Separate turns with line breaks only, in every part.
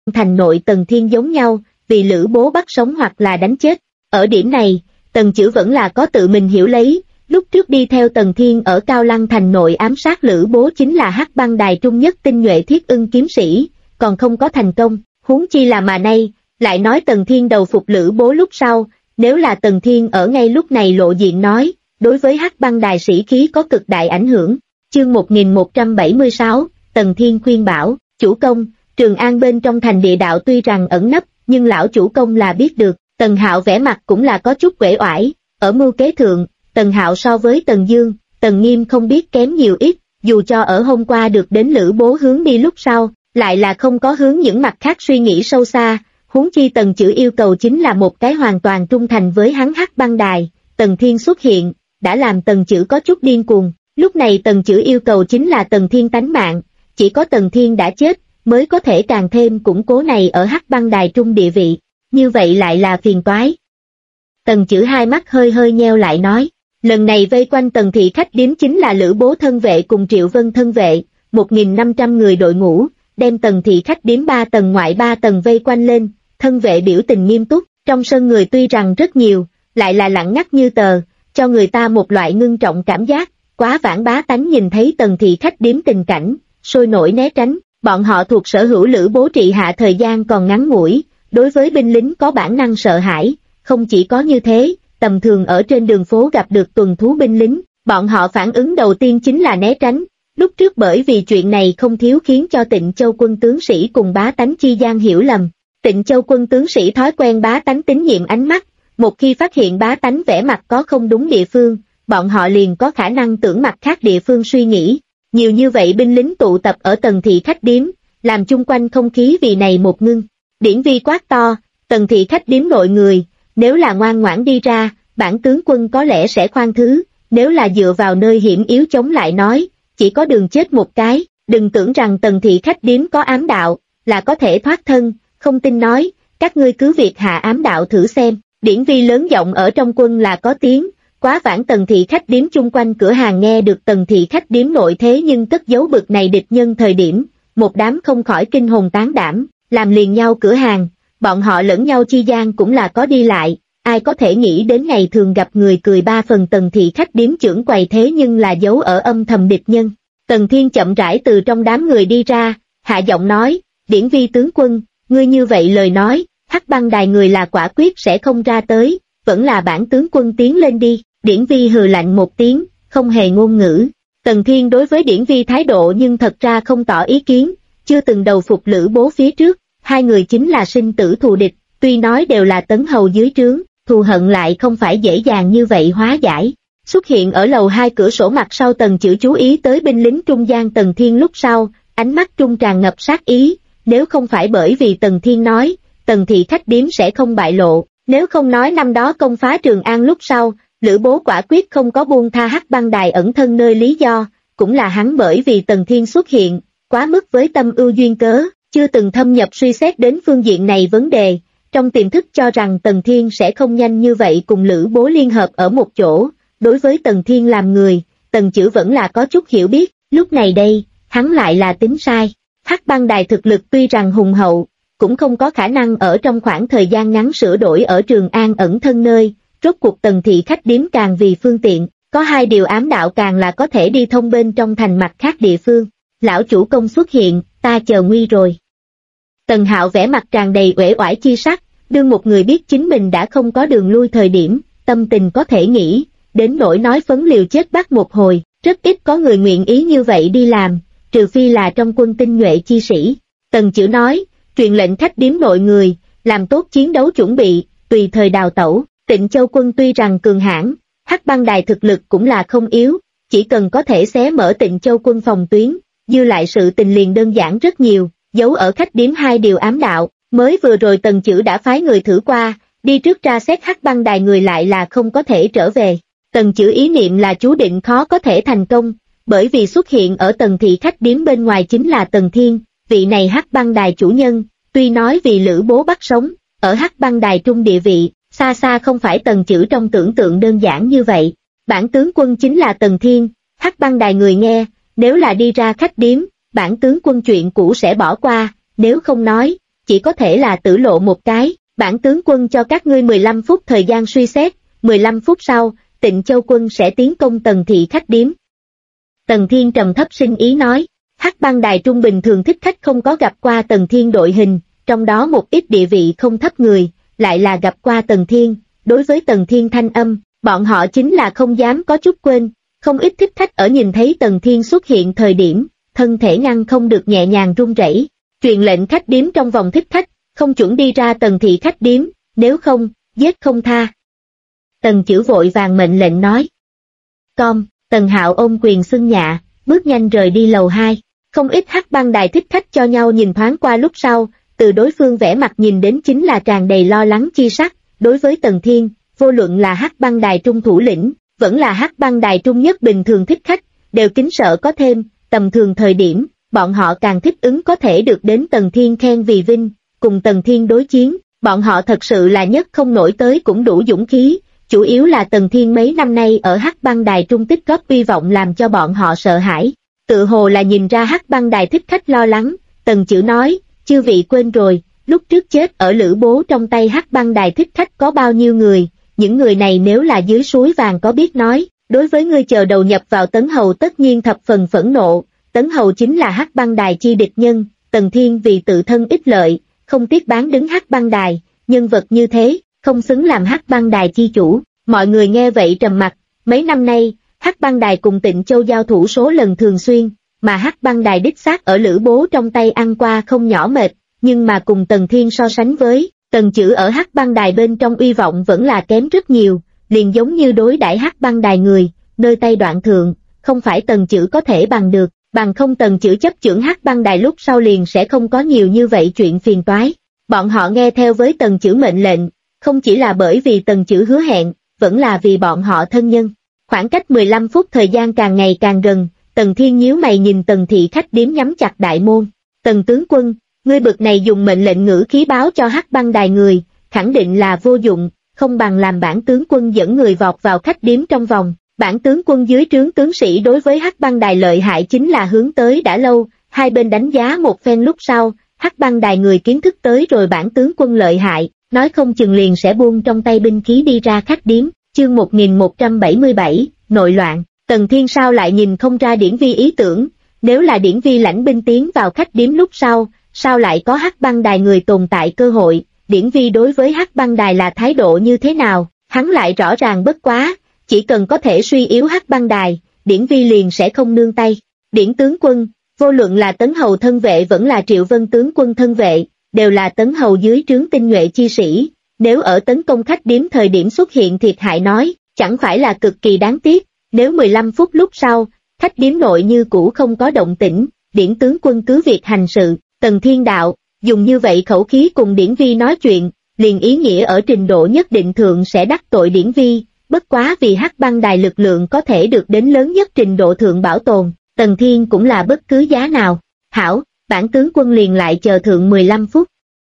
thành nội Tần Thiên giống nhau, vì Lữ Bố bắt sống hoặc là đánh chết. Ở điểm này, Tần Chữ vẫn là có tự mình hiểu lấy, lúc trước đi theo Tần Thiên ở Cao Lăng thành nội ám sát Lữ Bố chính là Hắc Băng Đài trung nhất tinh nhuệ Thiết Ưng kiếm sĩ, còn không có thành công, huống chi là mà nay, lại nói Tần Thiên đầu phục Lữ Bố lúc sau, nếu là Tần Thiên ở ngay lúc này lộ diện nói, đối với Hắc Băng Đài sĩ khí có cực đại ảnh hưởng. Chương 1176, Tần Thiên khuyên bảo, chủ công, Trường An bên trong thành địa đạo tuy rằng ẩn nấp, nhưng lão chủ công là biết được. Tần Hạo vẻ mặt cũng là có chút uể oải, ở mưu kế thượng, Tần Hạo so với Tần Dương, Tần Nghiêm không biết kém nhiều ít, dù cho ở hôm qua được đến Lữ Bố hướng đi lúc sau, lại là không có hướng những mặt khác suy nghĩ sâu xa, huống chi Tần Chữ yêu cầu chính là một cái hoàn toàn trung thành với hắn Hắc Băng Đài. Tần Thiên xuất hiện, đã làm Tần Chữ có chút điên cuồng, lúc này Tần Chữ yêu cầu chính là Tần Thiên tánh mạng, chỉ có Tần Thiên đã chết, mới có thể càng thêm củng cố này ở Hắc Băng Đài trung địa vị. Như vậy lại là phiền toái. Tần Chữ hai mắt hơi hơi nheo lại nói, lần này vây quanh Tần thị khách điếm chính là Lữ Bố thân vệ cùng Triệu Vân thân vệ, 1.500 người đội ngũ, đem Tần thị khách điếm 3 tầng ngoại 3 tầng vây quanh lên, thân vệ biểu tình nghiêm túc, trong sân người tuy rằng rất nhiều, lại là lặng ngắt như tờ, cho người ta một loại ngưng trọng cảm giác, quá vãng bá tánh nhìn thấy Tần thị khách điếm tình cảnh, sôi nổi né tránh, bọn họ thuộc sở hữu Lữ Bố trị hạ thời gian còn ngắn ngủi. Đối với binh lính có bản năng sợ hãi, không chỉ có như thế, tầm thường ở trên đường phố gặp được tuần thú binh lính, bọn họ phản ứng đầu tiên chính là né tránh. Lúc trước bởi vì chuyện này không thiếu khiến cho Tịnh Châu quân tướng sĩ cùng bá tánh chi gian hiểu lầm. Tịnh Châu quân tướng sĩ thói quen bá tánh tín nhiệm ánh mắt, một khi phát hiện bá tánh vẻ mặt có không đúng địa phương, bọn họ liền có khả năng tưởng mặt khác địa phương suy nghĩ. Nhiều như vậy binh lính tụ tập ở Tần thị khách điếm, làm chung quanh không khí vì này một ngưng. Điển Vi quát to, Tần thị khách điếm nội người, nếu là ngoan ngoãn đi ra, bản tướng quân có lẽ sẽ khoan thứ, nếu là dựa vào nơi hiểm yếu chống lại nói, chỉ có đường chết một cái, đừng tưởng rằng Tần thị khách điếm có ám đạo, là có thể thoát thân, không tin nói, các ngươi cứ việc hạ ám đạo thử xem. Điển Vi lớn giọng ở trong quân là có tiếng, quá vãng Tần thị khách điếm chung quanh cửa hàng nghe được Tần thị khách điếm nội thế nhưng cất giấu bực này địch nhân thời điểm, một đám không khỏi kinh hồn tán đảm. Làm liền nhau cửa hàng, bọn họ lẫn nhau chi gian cũng là có đi lại, ai có thể nghĩ đến ngày thường gặp người cười ba phần Tần thị khách điếm trưởng quầy thế nhưng là giấu ở âm thầm địch nhân. Tần Thiên chậm rãi từ trong đám người đi ra, hạ giọng nói, Điển Vi tướng quân, ngươi như vậy lời nói, Hắc Băng Đài người là quả quyết sẽ không ra tới, vẫn là bản tướng quân tiến lên đi. Điển Vi hừ lạnh một tiếng, không hề ngôn ngữ. Tần Thiên đối với Điển Vi thái độ nhưng thật ra không tỏ ý kiến, chưa từng đầu phục Lữ Bố phía trước, hai người chính là sinh tử thù địch, tuy nói đều là tấn hầu dưới trướng, thù hận lại không phải dễ dàng như vậy hóa giải. Xuất hiện ở lầu 2 cửa sổ mặt sau Tần Chữ chú ý tới binh lính trung gian Tần Thiên lúc sau, ánh mắt trung tràn ngập sát ý, nếu không phải bởi vì Tần Thiên nói, Tần thị khách điếm sẽ không bại lộ, nếu không nói năm đó công phá Trường An lúc sau, Lữ Bố quả quyết không có buông tha Hắc Băng Đài ẩn thân nơi lý do, cũng là hắn bởi vì Tần Thiên xuất hiện, quá mức với tâm ưu duyên cớ, chưa từng thâm nhập suy xét đến phương diện này vấn đề, trong tiềm thức cho rằng Tần Thiên sẽ không nhanh như vậy cùng Lữ Bố liên hợp ở một chỗ. Đối với Tần Thiên làm người, Tần Chữ vẫn là có chút hiểu biết, lúc này đây, hắn lại là tính sai. Hắc Băng Đài thực lực tuy rằng hùng hậu, cũng không có khả năng ở trong khoảng thời gian ngắn sửa đổi ở Trường An ẩn thân nơi, rốt cuộc Tần thị khách điếm càng vì phương tiện, có hai điều ám đạo càng là có thể đi thông bên trong thành mặt khác địa phương. Lão chủ công xuất hiện, ta chờ nguy rồi. Tần Hạo vẻ mặt tràn đầy uể oải chi sắc, đương một người biết chính mình đã không có đường lui thời điểm, tâm tình có thể nghĩ, đến nỗi nói phấn liều chết bắt một hồi, rất ít có người nguyện ý như vậy đi làm, trừ phi là trong quân tinh nhuệ chi sĩ. Tần Chữ nói, truyền lệnh khách điếm nội người, làm tốt chiến đấu chuẩn bị, tùy thời đào tẩu. Tịnh Châu quân tuy rằng cường hãn, Hắc Băng Đài thực lực cũng là không yếu, chỉ cần có thể xé mở Tịnh Châu quân phòng tuyến, dư lại sự tình liền đơn giản rất nhiều, giấu ở khách điếm hai điều ám đạo, mới vừa rồi Tần Chữ đã phái người thử qua, đi trước tra xét Hắc Băng Đài người lại là không có thể trở về. Tần Chữ ý niệm là chú định khó có thể thành công, bởi vì xuất hiện ở Tần thị khách điếm bên ngoài chính là Tần Thiên, vị này Hắc Băng Đài chủ nhân, tuy nói vì Lữ Bố bắt sống, ở Hắc Băng Đài trung địa vị, xa xa không phải Tần Chữ trong tưởng tượng đơn giản như vậy. Bản tướng quân chính là Tần Thiên, Hắc Băng Đài người nghe, nếu là đi ra khách điếm, bản tướng quân chuyện cũ sẽ bỏ qua, nếu không nói, chỉ có thể là tử lộ một cái. Bản tướng quân cho các ngươi 15 phút thời gian suy xét, 15 phút sau, Tịnh Châu quân sẽ tiến công Tần thị khách điếm. Tần Thiên trầm thấp sinh ý nói, Hắc Bang Đài Trung bình thường thích khách không có gặp qua Tần Thiên đội hình, trong đó một ít địa vị không thấp người, lại là gặp qua Tần Thiên, đối với Tần Thiên thanh âm, bọn họ chính là không dám có chút quên, không ít thích khách ở nhìn thấy Tần Thiên xuất hiện thời điểm, thân thể ngăn không được nhẹ nhàng run rẩy, truyền lệnh khách điếm trong vòng thích khách, không chuẩn đi ra Tần thị khách điếm, nếu không, giết không tha. Tần Chữ vội vàng mệnh lệnh nói. Con, Tần Hạo ôm quyền xưng nhạ, bước nhanh rời đi lầu 2, không ít Hắc Bang Đài thích khách cho nhau nhìn thoáng qua lúc sau, từ đối phương vẻ mặt nhìn đến chính là tràn đầy lo lắng chi sắc, đối với Tần Thiên, vô luận là Hắc Bang Đài Trung thủ lĩnh, vẫn là Hắc Bang Đài Trung nhất bình thường thích khách, đều kính sợ có thêm, tầm thường thời điểm, bọn họ càng thích ứng có thể được đến Tần Thiên khen vì vinh, cùng Tần Thiên đối chiến, bọn họ thật sự là nhất không nổi tới cũng đủ dũng khí, chủ yếu là Tần Thiên mấy năm nay ở Hắc Bang Đài Trung tích góp uy vọng làm cho bọn họ sợ hãi, tự hồ là nhìn ra Hắc Bang Đài thích khách lo lắng, Tần Chữ nói, chư vị quên rồi, lúc trước chết ở Lữ Bố trong tay Hắc Bang Đài thích khách có bao nhiêu người, những người này nếu là dưới suối vàng có biết nói, đối với ngươi chờ đầu nhập vào Tấn Hầu tất nhiên thập phần phẫn nộ, Tấn Hầu chính là Hắc Bang Đài chi địch nhân, Tần Thiên vì tự thân ích lợi, không tiếc bán đứng Hắc Bang Đài, nhân vật như thế, không xứng làm Hắc Bang Đài chi chủ, mọi người nghe vậy trầm mặc, mấy năm nay, Hắc Bang Đài cùng Tịnh Châu giao thủ số lần thường xuyên, mà Hắc Bang Đài đích xác ở Lữ Bố trong tay ăn qua không nhỏ mệt, nhưng mà cùng Tần Thiên so sánh với, Tần Chữ ở Hắc Bang Đài bên trong uy vọng vẫn là kém rất nhiều, liền giống như đối đãi Hắc Bang Đài người, nơi tay đoạn thượng, không phải Tần Chữ có thể bằng được, bằng không Tần Chữ chấp chưởng Hắc Bang Đài lúc sau liền sẽ không có nhiều như vậy chuyện phiền toái. Bọn họ nghe theo với Tần Chữ mệnh lệnh, không chỉ là bởi vì Tần Chữ hứa hẹn, vẫn là vì bọn họ thân nhân. Khoảng cách 15 phút thời gian càng ngày càng gần, Tần Thiên nhíu mày nhìn Tần thị khách điếm nhắm chặt đại môn. Tần tướng quân, ngươi bực này dùng mệnh lệnh ngữ khí báo cho Hắc Bang Đài người, khẳng định là vô dụng, không bằng làm bản tướng quân dẫn người vọt vào khách điếm trong vòng. Bản tướng quân dưới trướng tướng sĩ đối với Hắc Bang Đài lợi hại chính là hướng tới đã lâu, hai bên đánh giá một phen lúc sau, Hắc Bang Đài người kiến thức tới rồi bản tướng quân lợi hại, nói không chừng liền sẽ buông trong tay binh khí đi ra khách điếm. Chương 1177, nội loạn, Tần Thiên sao lại nhìn không ra Điển Vi ý tưởng, nếu là Điển Vi lãnh binh tiến vào khách điếm lúc sau, sao lại có Hắc Bang Đài người tồn tại cơ hội, Điển Vi đối với Hắc Bang Đài là thái độ như thế nào, hắn lại rõ ràng bất quá, chỉ cần có thể suy yếu Hắc Bang Đài, Điển Vi liền sẽ không nương tay. Điển tướng quân, vô luận là Tấn Hầu thân vệ vẫn là Triệu Vân tướng quân thân vệ, đều là Tấn Hầu dưới trướng tinh nhuệ chi sĩ, nếu ở tấn công khách điếm thời điểm xuất hiện thiệt hại nói, chẳng phải là cực kỳ đáng tiếc, nếu 15 phút lúc sau, khách điếm nội như cũ không có động tĩnh, Điển tướng quân cứ việc hành sự, Tần Thiên đạo, dùng như vậy khẩu khí cùng Điển Vi nói chuyện, liền ý nghĩa ở trình độ nhất định thượng sẽ đắc tội Điển Vi, bất quá vì Hắc Bang Đài lực lượng có thể được đến lớn nhất trình độ thượng bảo tồn, Tần Thiên cũng là bất cứ giá nào, hảo, bản tướng quân liền lại chờ thượng 15 phút.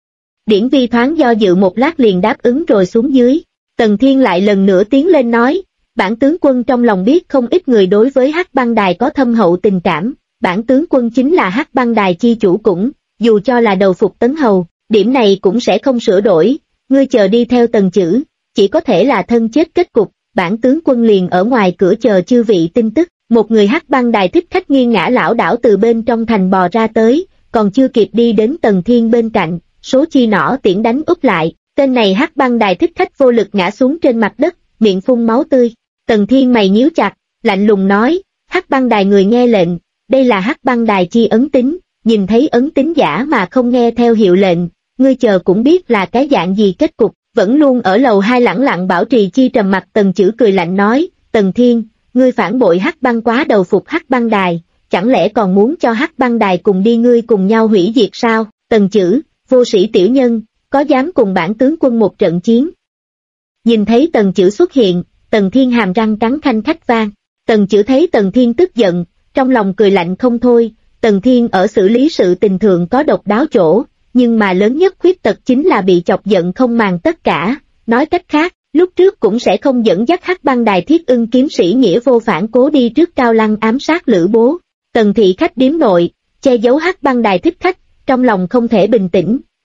Điển Vi thoáng do dự một lát liền đáp ứng rồi xuống dưới, Tần Thiên lại lần nữa tiến lên nói, bản tướng quân trong lòng biết không ít người đối với Hắc Bang Đài có thâm hậu tình cảm, bản tướng quân chính là Hắc Bang Đài chi chủ cũng, dù cho là đầu phục Tấn Hầu, điểm này cũng sẽ không sửa đổi, ngươi chờ đi theo Tần Chữ, chỉ có thể là thân chết kết cục, bản tướng quân liền ở ngoài cửa chờ chư vị tin tức, một người Hắc Bang Đài thích khách nghiêng ngã lảo đảo từ bên trong thành bò ra tới, còn chưa kịp đi đến Tần Thiên bên cạnh, số chi nỏ tiễn đánh úp lại, tên này Hắc Bang Đài thích khách vô lực ngã xuống trên mặt đất, miệng phun máu tươi. Tần Thiên mày nhíu chặt, lạnh lùng nói, Hắc Bang Đài người nghe lệnh, đây là Hắc Bang Đài chi ấn tín, nhìn thấy ấn tín giả mà không nghe theo hiệu lệnh, ngươi chờ cũng biết là cái dạng gì kết cục. Vẫn luôn ở lầu 2 lẳng lặng bảo trì chi trầm mặt Tần Chữ cười lạnh nói, Tần Thiên, ngươi phản bội Hắc Bang quá đầu phục Hắc Bang Đài, chẳng lẽ còn muốn cho Hắc Bang Đài cùng đi ngươi cùng nhau hủy diệt sao? Tần Chữ, vô sĩ tiểu nhân, có dám cùng bản tướng quân một trận chiến? Nhìn thấy Tần Chữ xuất hiện, Tần Thiên hàm răng cắn khanh khách vang, Tần Chữ thấy Tần Thiên tức giận, trong lòng cười lạnh không thôi, Tần Thiên ở xử lý sự tình thượng có độc đáo chỗ, nhưng mà lớn nhất khuyết tật chính là bị chọc giận không màng tất cả, nói cách khác, lúc trước cũng sẽ không dẫn dắt Hắc Bang Đài Thiết Ưng kiếm sĩ nghĩa vô phản cố đi trước Cao Lăng ám sát Lữ Bố. Tần thị khách điếm nội, che giấu Hắc Bang Đài thích khách, trong lòng không thể bình tĩnh,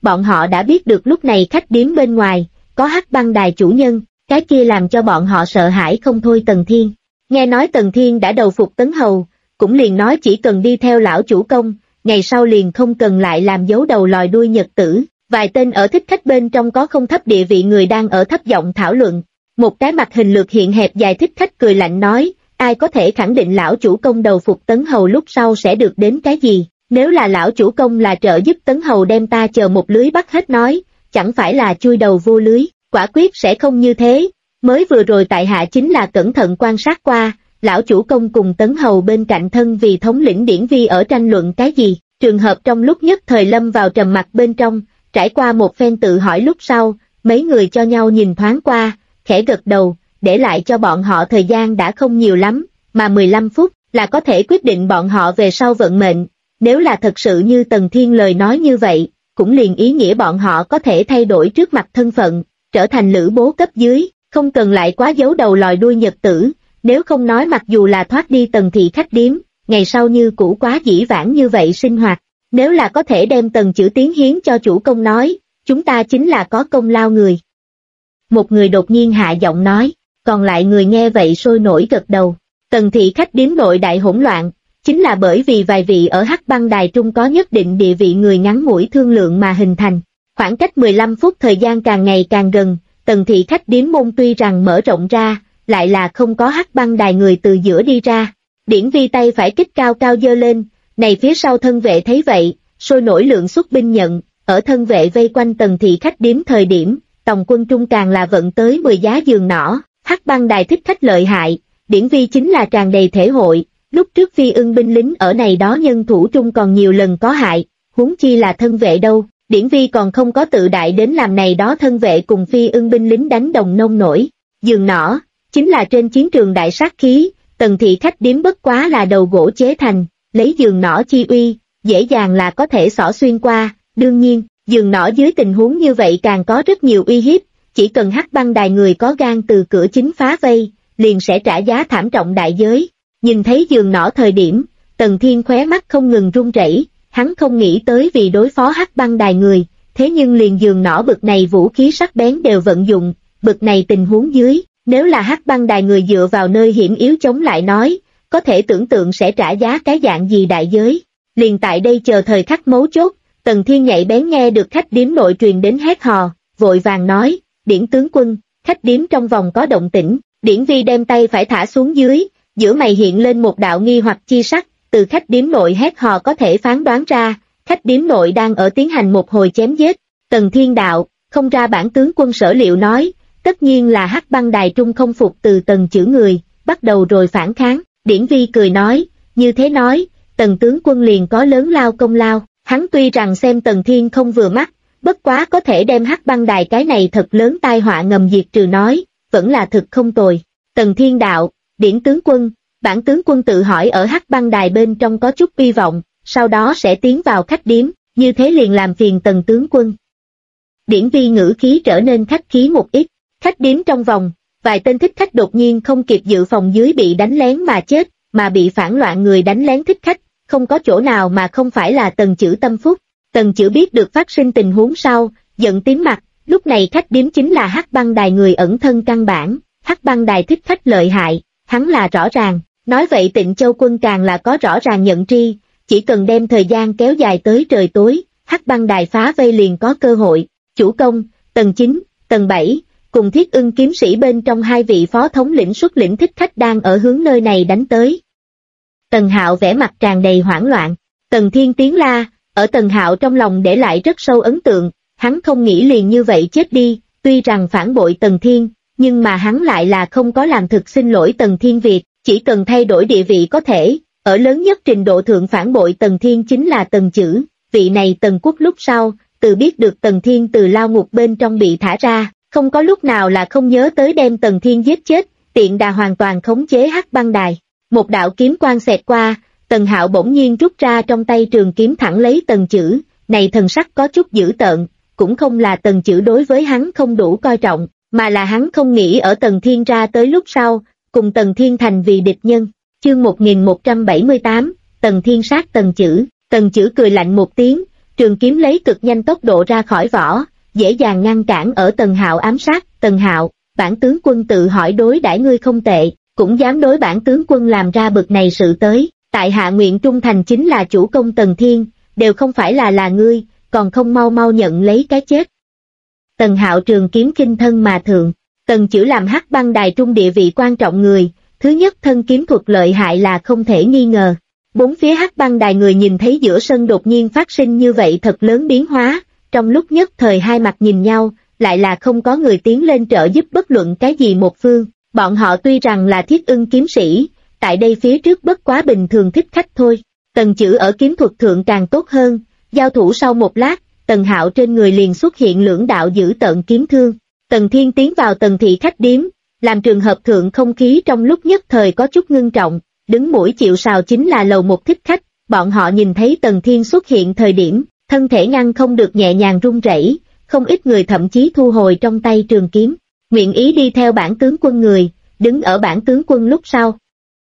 bọn họ đã biết được lúc này khách điếm bên ngoài, có Hắc Băng Đài chủ nhân, cái kia làm cho bọn họ sợ hãi không thôi. Tần Thiên, nghe nói Tần Thiên đã đầu phục Tấn Hầu, cũng liền nói chỉ cần đi theo lão chủ công, ngày sau liền không cần lại làm dấu đầu lòi đuôi nhật tử. Vài tên ở thích khách bên trong có không thấp địa vị người đang ở thấp giọng thảo luận. Một cái mặt hình lược hiện hẹp dài thích khách cười lạnh nói, ai có thể khẳng định lão chủ công đầu phục Tấn Hầu lúc sau sẽ được đến cái gì? Nếu là lão chủ công là trợ giúp Tấn Hầu đem ta chờ một lưới bắt hết nói, chẳng phải là chui đầu vô lưới, quả quyết sẽ không như thế. Mới vừa rồi tại hạ chính là cẩn thận quan sát qua, lão chủ công cùng Tấn Hầu bên cạnh thân vì thống lĩnh Điển Vi ở tranh luận cái gì. Trường hợp trong lúc nhất thời lâm vào trầm mặc bên trong, trải qua một phen tự hỏi lúc sau, mấy người cho nhau nhìn thoáng qua, khẽ gật đầu, để lại cho bọn họ thời gian đã không nhiều lắm, mà 15 phút là có thể quyết định bọn họ về sau vận mệnh. Nếu là thật sự như Tần Thiên lời nói như vậy, cũng liền ý nghĩa bọn họ có thể thay đổi trước mặt thân phận, trở thành lữ bố cấp dưới, không cần lại quá giấu đầu lòi đuôi nhật tử, nếu không nói mặc dù là thoát đi Tần thị khách điếm, ngày sau như cũ quá dĩ vãng như vậy sinh hoạt. Nếu là có thể đem Tần Chữ tiến hiến cho chủ công nói, chúng ta chính là có công lao người. Một người đột nhiên hạ giọng nói, còn lại người nghe vậy sôi nổi gật đầu. Tần thị khách điếm nội đại hỗn loạn, chính là bởi vì vài vị ở Hắc Băng Đài trung có nhất định địa vị người ngắn ngủi thương lượng mà hình thành. Khoảng cách 15 phút thời gian càng ngày càng gần, Tần thị khách điếm môn tuy rằng mở rộng ra, lại là không có Hắc Băng Đài người từ giữa đi ra. Điển Vi tay phải kích cao cao giơ lên, này phía sau thân vệ thấy vậy, sôi nổi lượng xuất binh nhận, ở thân vệ vây quanh Tần thị khách điếm thời điểm, Tòng quân trung càng là vận tới 10 giá giường nỏ. Hắc Băng Đài thích khách lợi hại, Điển Vi chính là tràn đầy thể hội, lúc trước Phi Ưng binh lính ở này đó nhân thủ trung còn nhiều lần có hại, huống chi là thân vệ đâu. Điển Vi còn không có tự đại đến làm này đó thân vệ cùng Phi Ưng binh lính đánh đồng nông nổi. Giường nỏ, chính là trên chiến trường đại sát khí, Tần thị khách điếm bất quá là đầu gỗ chế thành, lấy giường nỏ chi uy, dễ dàng là có thể xỏ xuyên qua. Đương nhiên, giường nỏ dưới tình huống như vậy càng có rất nhiều uy hiếp, chỉ cần Hắc Băng Đài người có gan từ cửa chính phá vây, liền sẽ trả giá thảm trọng đại giới. Nhìn thấy giường nỏ thời điểm, Tần Thiên khóe mắt không ngừng run rẩy, hắn không nghĩ tới vì đối phó Hắc Băng Đài người, thế nhưng liền giường nỏ bực này vũ khí sắc bén đều vận dụng, bực này tình huống dưới, nếu là Hắc Băng Đài người dựa vào nơi hiểm yếu chống lại nói, có thể tưởng tượng sẽ trả giá cái dạng gì đại giới. Liền tại đây chờ thời khắc mấu chốt, Tần Thiên nhạy bén nghe được khách điếm nội truyền đến hét hò, vội vàng nói, Điển tướng quân, khách điếm trong vòng có động tĩnh. Điển Vi đem tay phải thả xuống dưới, giữa mày hiện lên một đạo nghi hoặc chi sắc, từ khách điếm nội hét hò có thể phán đoán ra, khách điếm nội đang ở tiến hành một hồi chém giết. Tần Thiên đạo, không ra bản tướng quân sở liệu nói, tất nhiên là Hắc Băng Đài trung không phục từ Tần chữ người, bắt đầu rồi phản kháng. Điển Vi cười nói, như thế nói, Tần tướng quân liền có lớn lao công lao. Hắn tuy rằng xem Tần Thiên không vừa mắt, bất quá có thể đem Hắc Băng Đài cái này thật lớn tai họa ngầm diệt trừ nói, vẫn là thực không tồi. Tần Thiên đạo, Điển tướng quân, bản tướng quân tự hỏi ở Hắc Băng Đài bên trong có chút hy vọng, sau đó sẽ tiến vào khách điếm, như thế liền làm phiền Tần tướng quân. Điển Vi ngữ khí trở nên khách khí một ít, khách điếm trong vòng, vài tên thích khách đột nhiên không kịp dự phòng dưới bị đánh lén mà chết, mà bị phản loạn người đánh lén thích khách, không có chỗ nào mà không phải là Tần Chữ tâm phúc. Tần Chữ biết được phát sinh tình huống sau, giận tím mặt, lúc này khách điếm chính là Hắc Băng Đài người ẩn thân căn bản, Hắc Băng Đài thích khách lợi hại, hắn là rõ ràng, nói vậy Tịnh Châu quân càng là có rõ ràng nhận tri, chỉ cần đem thời gian kéo dài tới trời tối, Hắc Băng Đài phá vây liền có cơ hội. Chủ công, Tần 9, Tần 7, cùng Thiết Ưng kiếm sĩ bên trong hai vị phó thống lĩnh xuất lĩnh thích khách đang ở hướng nơi này đánh tới. Tần Hạo vẻ mặt tràn đầy hoảng loạn, Tần Thiên tiếng la, ở Tần Hạo trong lòng để lại rất sâu ấn tượng, hắn không nghĩ liền như vậy chết đi, tuy rằng phản bội Tần Thiên, nhưng mà hắn lại là không có làm thực xin lỗi Tần Thiên việc, chỉ cần thay đổi địa vị có thể, ở lớn nhất trình độ thượng phản bội Tần Thiên chính là Tần Chữ, vị này Tần Quốc lúc sau, từ biết được Tần Thiên từ lao ngục bên trong bị thả ra, không có lúc nào là không nhớ tới đem Tần Thiên giết chết, tiện đà hoàn toàn khống chế Hắc Băng Đài. Một đạo kiếm quang xẹt qua, Tần Hạo bỗng nhiên rút ra trong tay trường kiếm thẳng lấy Tần Chữ, này thần sắc có chút dữ tợn, cũng không là Tần Chữ đối với hắn không đủ coi trọng, mà là hắn không nghĩ ở Tần Thiên ra tới lúc sau, cùng Tần Thiên thành vì địch nhân. Chương 1178, Tần Thiên sát Tần Chữ. Tần Chữ cười lạnh một tiếng, trường kiếm lấy cực nhanh tốc độ ra khỏi vỏ, dễ dàng ngăn cản ở Tần Hạo ám sát. Tần Hạo, bản tướng quân tự hỏi đối đãi ngươi không tệ, cũng dám đối bản tướng quân làm ra bực này sự tới, tại hạ nguyện trung thành chính là chủ công Tần Thiên, đều không phải là ngươi, còn không mau mau nhận lấy cái chết. Tần Hạo trường kiếm kinh thân mà thượng, Tần Chữ làm Hắc Băng Đài trung địa vị quan trọng người, thứ nhất thân kiếm thuật lợi hại là không thể nghi ngờ. Bốn phía Hắc Băng Đài người nhìn thấy giữa sân đột nhiên phát sinh như vậy thật lớn biến hóa, trong lúc nhất thời hai mặt nhìn nhau, lại là không có người tiến lên trợ giúp bất luận cái gì một phương. Bọn họ tuy rằng là Thiết Ưng kiếm sĩ, tại đây phía trước bất quá bình thường thích khách thôi. Tần Chữ ở kiếm thuật thượng càng tốt hơn, giao thủ sau một lát, Tần Hạo trên người liền xuất hiện lưỡng đạo dữ tợn kiếm thương. Tần Thiên tiến vào Tần thị khách điếm, làm trường hợp thượng không khí trong lúc nhất thời có chút ngưng trọng, đứng mũi chịu sào chính là lầu một thích khách. Bọn họ nhìn thấy Tần Thiên xuất hiện thời điểm, thân thể ngăn không được nhẹ nhàng run rẩy, không ít người thậm chí thu hồi trong tay trường kiếm, nguyện ý đi theo bản tướng quân người, đứng ở bản tướng quân lúc sau.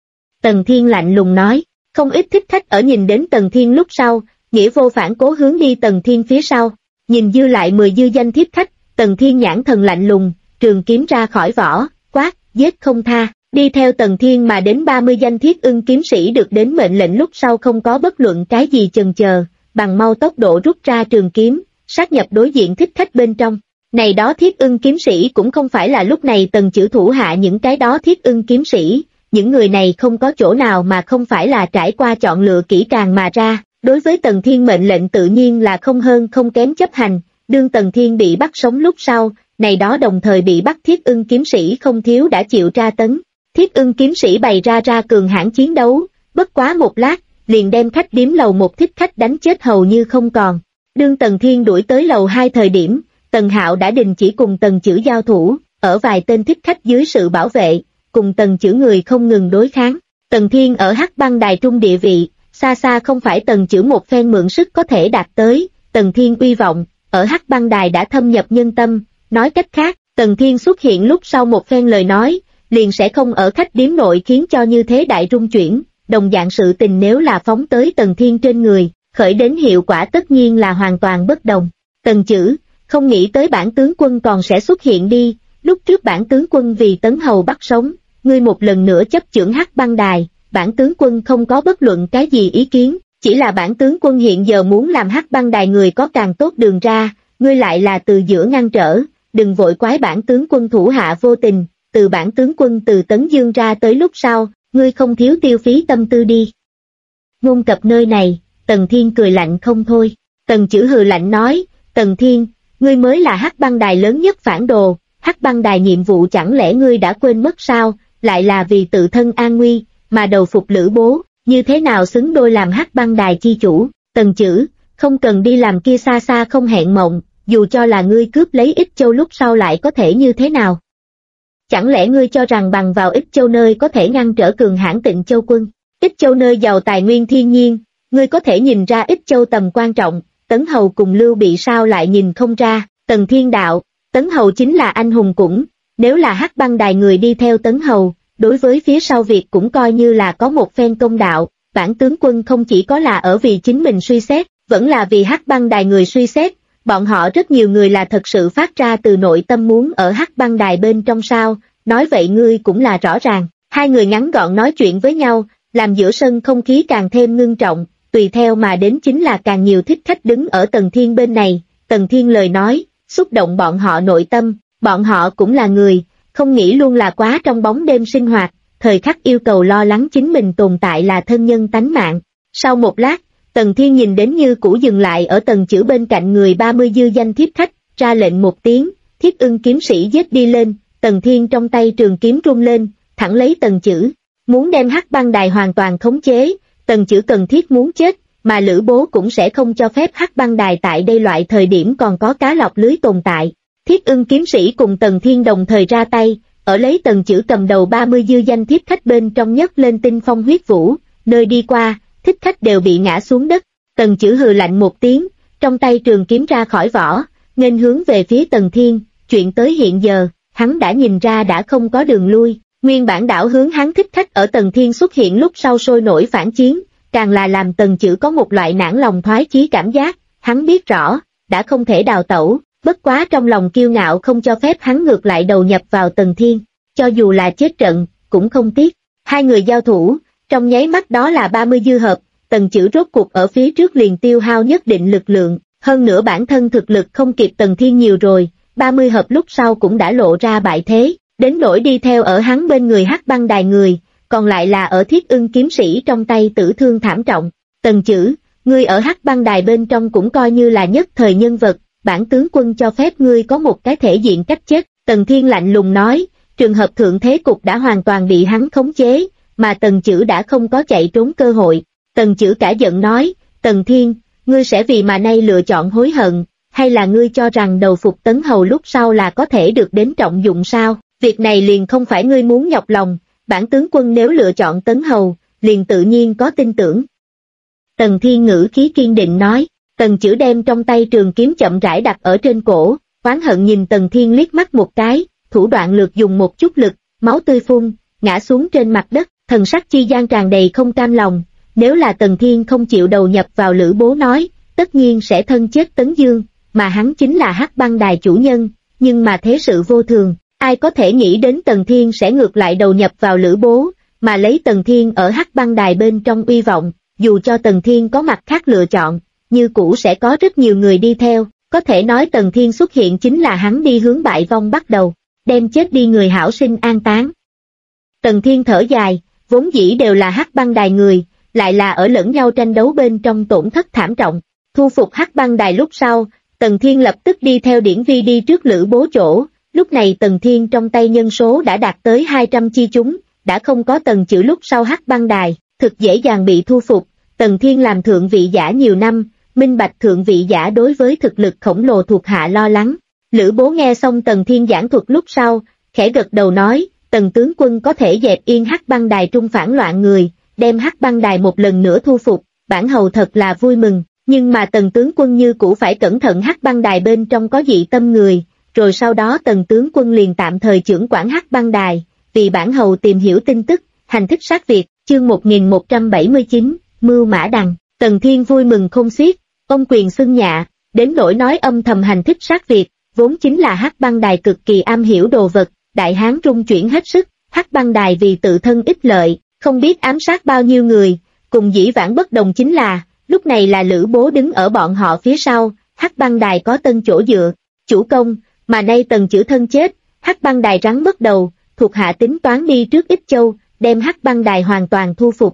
Tần Thiên lạnh lùng nói, không ít thích khách ở nhìn đến Tần Thiên lúc sau, nghĩa vô phản cố hướng đi Tần Thiên phía sau, nhìn dư lại 10 dư danh thiếp khách, Tần Thiên nhãn thần lạnh lùng, trường kiếm ra khỏi vỏ, quát, giết không tha. Đi theo Tần Thiên mà đến 30 danh Thiết Ưng kiếm sĩ được đến mệnh lệnh lúc sau không có bất luận cái gì chần chờ, bằng mau tốc độ rút ra trường kiếm, sát nhập đối diện thích khách bên trong. Này đó Thiết Ưng kiếm sĩ cũng không phải là lúc này Tần Chữ thủ hạ những cái đó Thiết Ưng kiếm sĩ, những người này không có chỗ nào mà không phải là trải qua chọn lựa kỹ càng mà ra, đối với Tần Thiên mệnh lệnh tự nhiên là không hơn không kém chấp hành. Đương Tần Thiên bị bắt sống lúc sau, này đó đồng thời bị bắt Thiết Ưng kiếm sĩ không thiếu đã chịu tra tấn. Thiết Ưng kiếm sĩ bày ra cường hãn chiến đấu, bất quá một lát, liền đem khách điếm lầu một thích khách đánh chết hầu như không còn. Đương Tần Thiên đuổi tới lầu 2 thời điểm, Tần Hạo đã đình chỉ cùng Tần Chữ giao thủ, ở vài tên thích khách dưới sự bảo vệ, cùng Tần Chữ người không ngừng đối kháng. Tần Thiên ở Hắc Băng Đài trung địa vị, xa xa không phải Tần Chữ một phen mượn sức có thể đạt tới. Tần Thiên uy vọng, ở Hắc Băng Đài đã thâm nhập nhân tâm, nói cách khác, Tần Thiên xuất hiện lúc sau một phen lời nói, liền sẽ không ở khách điếm nội khiến cho như thế đại rung chuyển. Đồng dạng sự tình nếu là phóng tới Tần Thiên trên người, khởi đến hiệu quả tất nhiên là hoàn toàn bất đồng. Tần Chữ, không nghĩ tới bản tướng quân còn sẽ xuất hiện đi, lúc trước bản tướng quân vì Tấn Hầu bắt sống, ngươi một lần nữa chấp chưởng Hắc Băng Đài, bản tướng quân không có bất luận cái gì ý kiến, chỉ là bản tướng quân hiện giờ muốn làm Hắc Băng Đài người có càng tốt đường ra, ngươi lại là từ giữa ngăn trở, đừng vội quái bản tướng quân thủ hạ vô tình, từ bản tướng quân từ Tấn Dương ra tới lúc sau, ngươi không thiếu tiêu phí tâm tư đi. Ngôn cập nơi này, Tần Thiên cười lạnh không thôi, Tần Chữ hừ lạnh nói, Tần Thiên, ngươi mới là Hắc Băng Đài lớn nhất phản đồ, Hắc Băng Đài nhiệm vụ chẳng lẽ ngươi đã quên mất sao, lại là vì tự thân an nguy, mà đầu phục Lữ Bố, như thế nào xứng đôi làm Hắc Băng Đài chi chủ. Tần Chữ, không cần đi làm kia xa xa không hẹn mộng, dù cho là ngươi cướp lấy Ích Châu lúc sau lại có thể như thế nào? Chẳng lẽ ngươi cho rằng bằng vào Ích Châu nơi có thể ngăn trở cường hãn Tịnh Châu quân? Ích Châu nơi giàu tài nguyên thiên nhiên, ngươi có thể nhìn ra Ích Châu tầm quan trọng, Tấn Hầu cùng Lưu Bị sao lại nhìn không ra? Tần Thiên đạo, Tấn Hầu chính là anh hùng cũng, nếu là Hắc Băng Đài người đi theo Tấn Hầu, đối với phía sau việc cũng coi như là có một phen công đạo. Bản tướng quân không chỉ có là ở vì chính mình suy xét, vẫn là vì Hắc Băng Đài người suy xét, bọn họ rất nhiều người là thật sự phát ra từ nội tâm muốn ở Hắc Băng Đài bên trong sao, nói vậy ngươi cũng là rõ ràng. Hai người ngắn gọn nói chuyện với nhau, làm giữa sân không khí càng thêm ngưng trọng, tùy theo mà đến chính là càng nhiều thích khách đứng ở Tần Thiên bên này. Tần Thiên lời nói, xúc động bọn họ nội tâm, bọn họ cũng là người, không nghĩ luôn là quá trong bóng đêm sinh hoạt, thời khắc yêu cầu lo lắng chính mình tồn tại là thân nhân tánh mạng. Sau một lát, Tần Thiên nhìn đến như cũ dừng lại ở Tần Chữ bên cạnh người 30 dư danh thiếp khách, ra lệnh một tiếng, Thiết Ưng kiếm sĩ giết đi lên. Tần Thiên trong tay trường kiếm rung lên, thẳng lấy Tần Chữ, muốn đem Hắc Băng Đài hoàn toàn khống chế. Tần Chữ cần thiết muốn chết, mà Lữ Bố cũng sẽ không cho phép Hắc Băng Đài tại đây loại thời điểm còn có cá lọc lưới tồn tại. Thiết Ưng kiếm sĩ cùng Tần Thiên đồng thời ra tay, ở lấy Tần Chữ cầm đầu 30 dư danh thiếp khách bên trong nhấc lên tinh phong huyết vũ, nơi đi qua, thích khách đều bị ngã xuống đất. Tần Chữ hừ lạnh một tiếng, trong tay trường kiếm ra khỏi vỏ, nghênh hướng về phía Tần Thiên. Chuyện tới hiện giờ, hắn đã nhìn ra đã không có đường lui, nguyên bản đảo hướng hắn thích khách ở Tần Thiên xuất hiện lúc sau sôi nổi phản chiến, càng là làm Tần Chữ có một loại nản lòng thoái chí cảm giác. hắn biết rõ, đã không thể đào tẩu, bất quá trong lòng kiêu ngạo không cho phép hắn ngược lại đầu nhập vào Tần Thiên, cho dù là chết trận, cũng không tiếc. Hai người giao thủ, trong nháy mắt đó là 30 dư hợp, Tần Chữ rốt cuộc ở phía trước liền tiêu hao nhất định lực lượng, hơn nữa bản thân thực lực không kịp Tần Thiên nhiều rồi, 30 hợp lúc sau cũng đã lộ ra bại thế, đến nỗi đi theo ở hắn bên người Hắc Băng Đài người, còn lại là ở Thiết Ưng kiếm sĩ trong tay tử thương thảm trọng. Tần Chữ, ngươi ở Hắc Băng Đài bên trong cũng coi như là nhất thời nhân vật, bản tướng quân cho phép ngươi có một cái thể diện cách chết. Tần Thiên lạnh lùng nói, trường hợp thượng thế cục đã hoàn toàn bị hắn khống chế, mà Tần Chữ đã không có chạy trốn cơ hội. Tần Chữ cả giận nói, Tần Thiên, ngươi sẽ vì mà nay lựa chọn hối hận, hay là ngươi cho rằng đầu phục Tấn Hầu lúc sau là có thể được đến trọng dụng sao? Việc này liền không phải ngươi muốn nhọc lòng, bản tướng quân nếu lựa chọn Tấn Hầu, liền tự nhiên có tin tưởng. Tần Thiên ngữ khí kiên định nói, Tần Chữ đem trong tay trường kiếm chậm rãi đặt ở trên cổ, oán hận nhìn Tần Thiên liếc mắt một cái, thủ đoạn lược dùng một chút lực, máu tươi phun, ngã xuống trên mặt đất, thần sắc chi gian tràn đầy không cam lòng, nếu là Tần Thiên không chịu đầu nhập vào Lữ Bố nói, tất nhiên sẽ thân chết Tấn Dương, mà hắn chính là Hắc Băng Đài chủ nhân, nhưng mà thế sự vô thường, ai có thể nghĩ đến Tần Thiên sẽ ngược lại đầu nhập vào Lữ Bố, mà lấy Tần Thiên ở Hắc Băng Đài bên trong uy vọng, dù cho Tần Thiên có mặt khác lựa chọn, như cũ sẽ có rất nhiều người đi theo, có thể nói Tần Thiên xuất hiện chính là hắn đi hướng bại vong bắt đầu, đem chết đi người hảo sinh an táng. Tần Thiên thở dài, vốn dĩ đều là Hắc Băng Đài người, lại là ở lẫn nhau tranh đấu bên trong tổn thất thảm trọng, thu phục Hắc Băng Đài lúc sau, Tần Thiên lập tức đi theo Điển Vi đi trước Lữ Bố chỗ, lúc này Tần Thiên trong tay nhân số đã đạt tới 200 chi chúng, đã không có Tần Chữ lúc sau Hắc Băng Đài, thực dễ dàng bị thu phục. Tần Thiên làm thượng vị giả nhiều năm, minh bạch thượng vị giả đối với thực lực khổng lồ thuộc hạ lo lắng. Lữ Bố nghe xong Tần Thiên giảng thuật lúc sau, khẽ gật đầu nói, Tần tướng quân có thể dẹp yên Hắc Băng Đài trung phản loạn người, đem Hắc Băng Đài một lần nữa thu phục, bản hầu thật là vui mừng, nhưng mà Tần tướng quân như cũ phải cẩn thận Hắc Băng Đài bên trong có dị tâm người, rồi sau đó Tần tướng quân liền tạm thời trưởng quản Hắc Băng Đài, vì bản hầu tìm hiểu tin tức, hành thích sát việc, chương 1179, Mưu Mã Đằng. Tần Thiên vui mừng không xiết, ông quyền xưng nhạ, đến nỗi nói âm thầm hành thích sát việc, vốn chính là Hắc Băng Đài cực kỳ am hiểu đồ vật, đại hán rung chuyển hết sức, Hắc Băng Đài vì tự thân ích lợi, không biết ám sát bao nhiêu người, cùng dĩ vãng bất đồng chính là, lúc này là Lữ Bố đứng ở bọn họ phía sau, Hắc Băng Đài có tân chỗ dựa, chủ công, mà nay Tần Chữ thân chết, Hắc Băng Đài rắn mất đầu, thuộc hạ tính toán đi trước Ích Châu, đem Hắc Băng Đài hoàn toàn thu phục.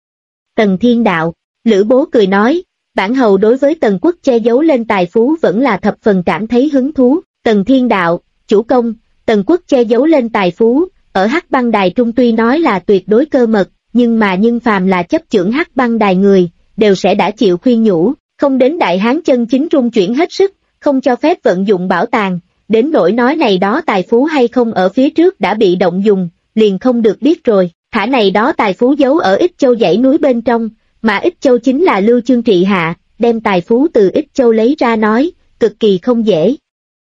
Tần Thiên đạo, Lữ Bố cười nói, bản hầu đối với Tần quốc che giấu lên tài phú vẫn là thập phần cảm thấy hứng thú. Tần Thiên đạo, chủ công, Tần quốc che giấu lên tài phú, ở Hắc Băng Đài trung tuy nói là tuyệt đối cơ mật, nhưng phàm là chấp chưởng Hắc Băng Đài người, đều sẽ đã chịu khuyên nhủ, không đến đại hán chân chính rung chuyển hết sức, không cho phép vận dụng bảo tàng, đến nỗi nói này đó tài phú hay không ở phía trước đã bị động dùng, liền không được biết rồi, thả này đó tài phú giấu ở Ích Châu dãy núi bên trong, mà Ích Châu chính là Lưu Chương trị hạ, đem tài phú từ Ích Châu lấy ra nói, cực kỳ không dễ.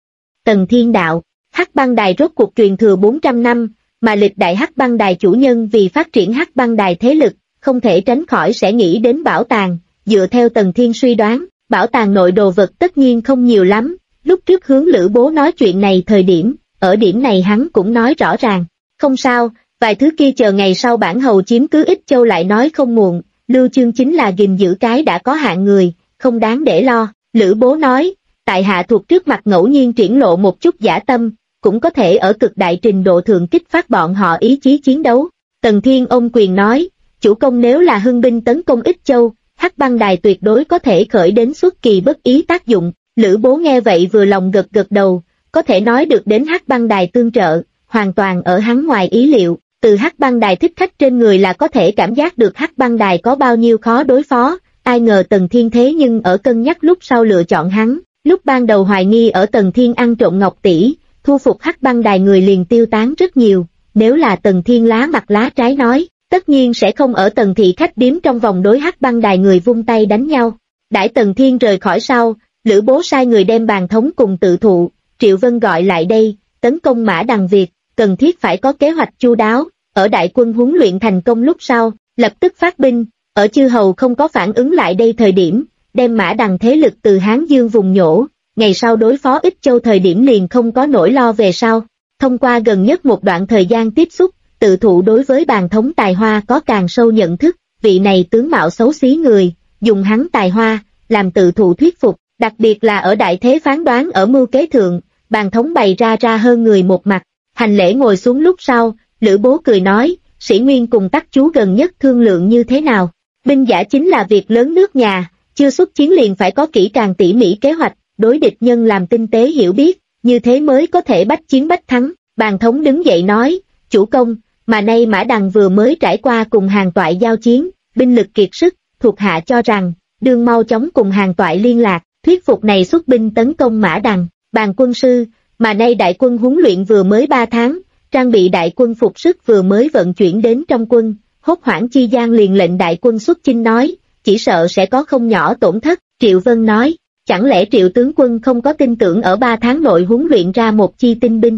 Tần Thiên đạo, Hắc Băng Đài rốt cuộc truyền thừa 400 năm, mà lịch đại Hắc Băng Đài chủ nhân vì phát triển Hắc Băng Đài thế lực, không thể tránh khỏi sẽ nghĩ đến bảo tàng, dựa theo Tần Thiên suy đoán, bảo tàng nội đồ vật tất nhiên không nhiều lắm, lúc trước hướng Lữ Bố nói chuyện này thời điểm, ở điểm này hắn cũng nói rõ ràng, không sao, vài thứ kia chờ ngày sau bản hầu chiếm cứ Ích Châu lại nói không muộn, Lưu Chương chính là gìn giữ cái đã có hạn người, không đáng để lo. Lữ Bố nói, tại hạ thuộc trước mặt ngẫu nhiên triển lộ một chút dã tâm, cũng có thể ở cực đại trình độ thượng kích phát bọn họ ý chí chiến đấu. Tần Thiên ôm quyền nói, chủ công nếu là hưng binh tấn công Ích Châu, Hắc Băng Đài tuyệt đối có thể khởi đến xuất kỳ bất ý tác dụng. Lữ Bố nghe vậy vừa lòng gật gật đầu, có thể nói được đến Hắc Băng Đài tương trợ, hoàn toàn ở hắn ngoài ý liệu, từ Hắc Băng Đài thích khách trên người là có thể cảm giác được Hắc Băng Đài có bao nhiêu khó đối phó, ai ngờ Tần Thiên thế nhưng ở cân nhắc lúc sau lựa chọn hắn, lúc ban đầu hoài nghi ở Tần Thiên ăn trộm ngọc tỷ, thu phục Hắc Băng Đài người liền tiêu tán rất nhiều, nếu là Tần Thiên lá mặt lá trái nói, tất nhiên sẽ không ở Tần thị khách điếm trong vòng đối Hắc Băng Đài người vung tay đánh nhau. Đãi Tần Thiên rời khỏi sau, Lữ Bố sai người đem bàn thống cùng tự thụ, Triệu Vân gọi lại đây, tấn công Mã Đằng việc, cần thiết phải có kế hoạch chu đáo, ở đại quân huấn luyện thành công lúc sau, lập tức phát binh, ở chư hầu không có phản ứng lại đây thời điểm, đem Mã Đằng thế lực từ Hán Dương vùng nhổ, ngày sau đối phó Ích Châu thời điểm liền không có nỗi lo về sau. Thông qua gần nhất một đoạn thời gian tiếp xúc, Tự Thụ đối với Bàn Thống tài hoa có càng sâu nhận thức, vị này tướng mạo xấu xí người, dùng hắn tài hoa, làm Tự Thụ thuyết phục, đặc biệt là ở đại thế phán đoán ở mưu kế thượng, Bàn Thống bày ra hơn người một mặt. Hành lễ ngồi xuống lúc sau, Lữ Bố cười nói, Sĩ Nguyên cùng Tắc chú gần nhất thương lượng như thế nào? Binh giả chính là việc lớn nước nhà, chưa xuất chiến liền phải có kỹ càng tỉ mỉ kế hoạch, đối địch nhân làm tinh tế hiểu biết, như thế mới có thể bách chiến bách thắng. Bàn Thống đứng dậy nói, chủ công, mà nay Mã Đằng vừa mới trải qua cùng Hàn Toại giao chiến, binh lực kiệt sức, thuộc hạ cho rằng, đương mau chóng cùng Hàn Toại liên lạc, thuyết phục này xuất binh tấn công Mã Đằng. Bàn quân sư, mà nay đại quân huấn luyện vừa mới 3 tháng, trang bị đại quân phục sức vừa mới vận chuyển đến trong quân, hốt hoảng chi gian liền lệnh đại quân xuất chinh nói, chỉ sợ sẽ có không nhỏ tổn thất. Triệu Vân nói, chẳng lẽ Triệu tướng quân không có tin tưởng ở 3 tháng nội huấn luyện ra một chi tinh binh?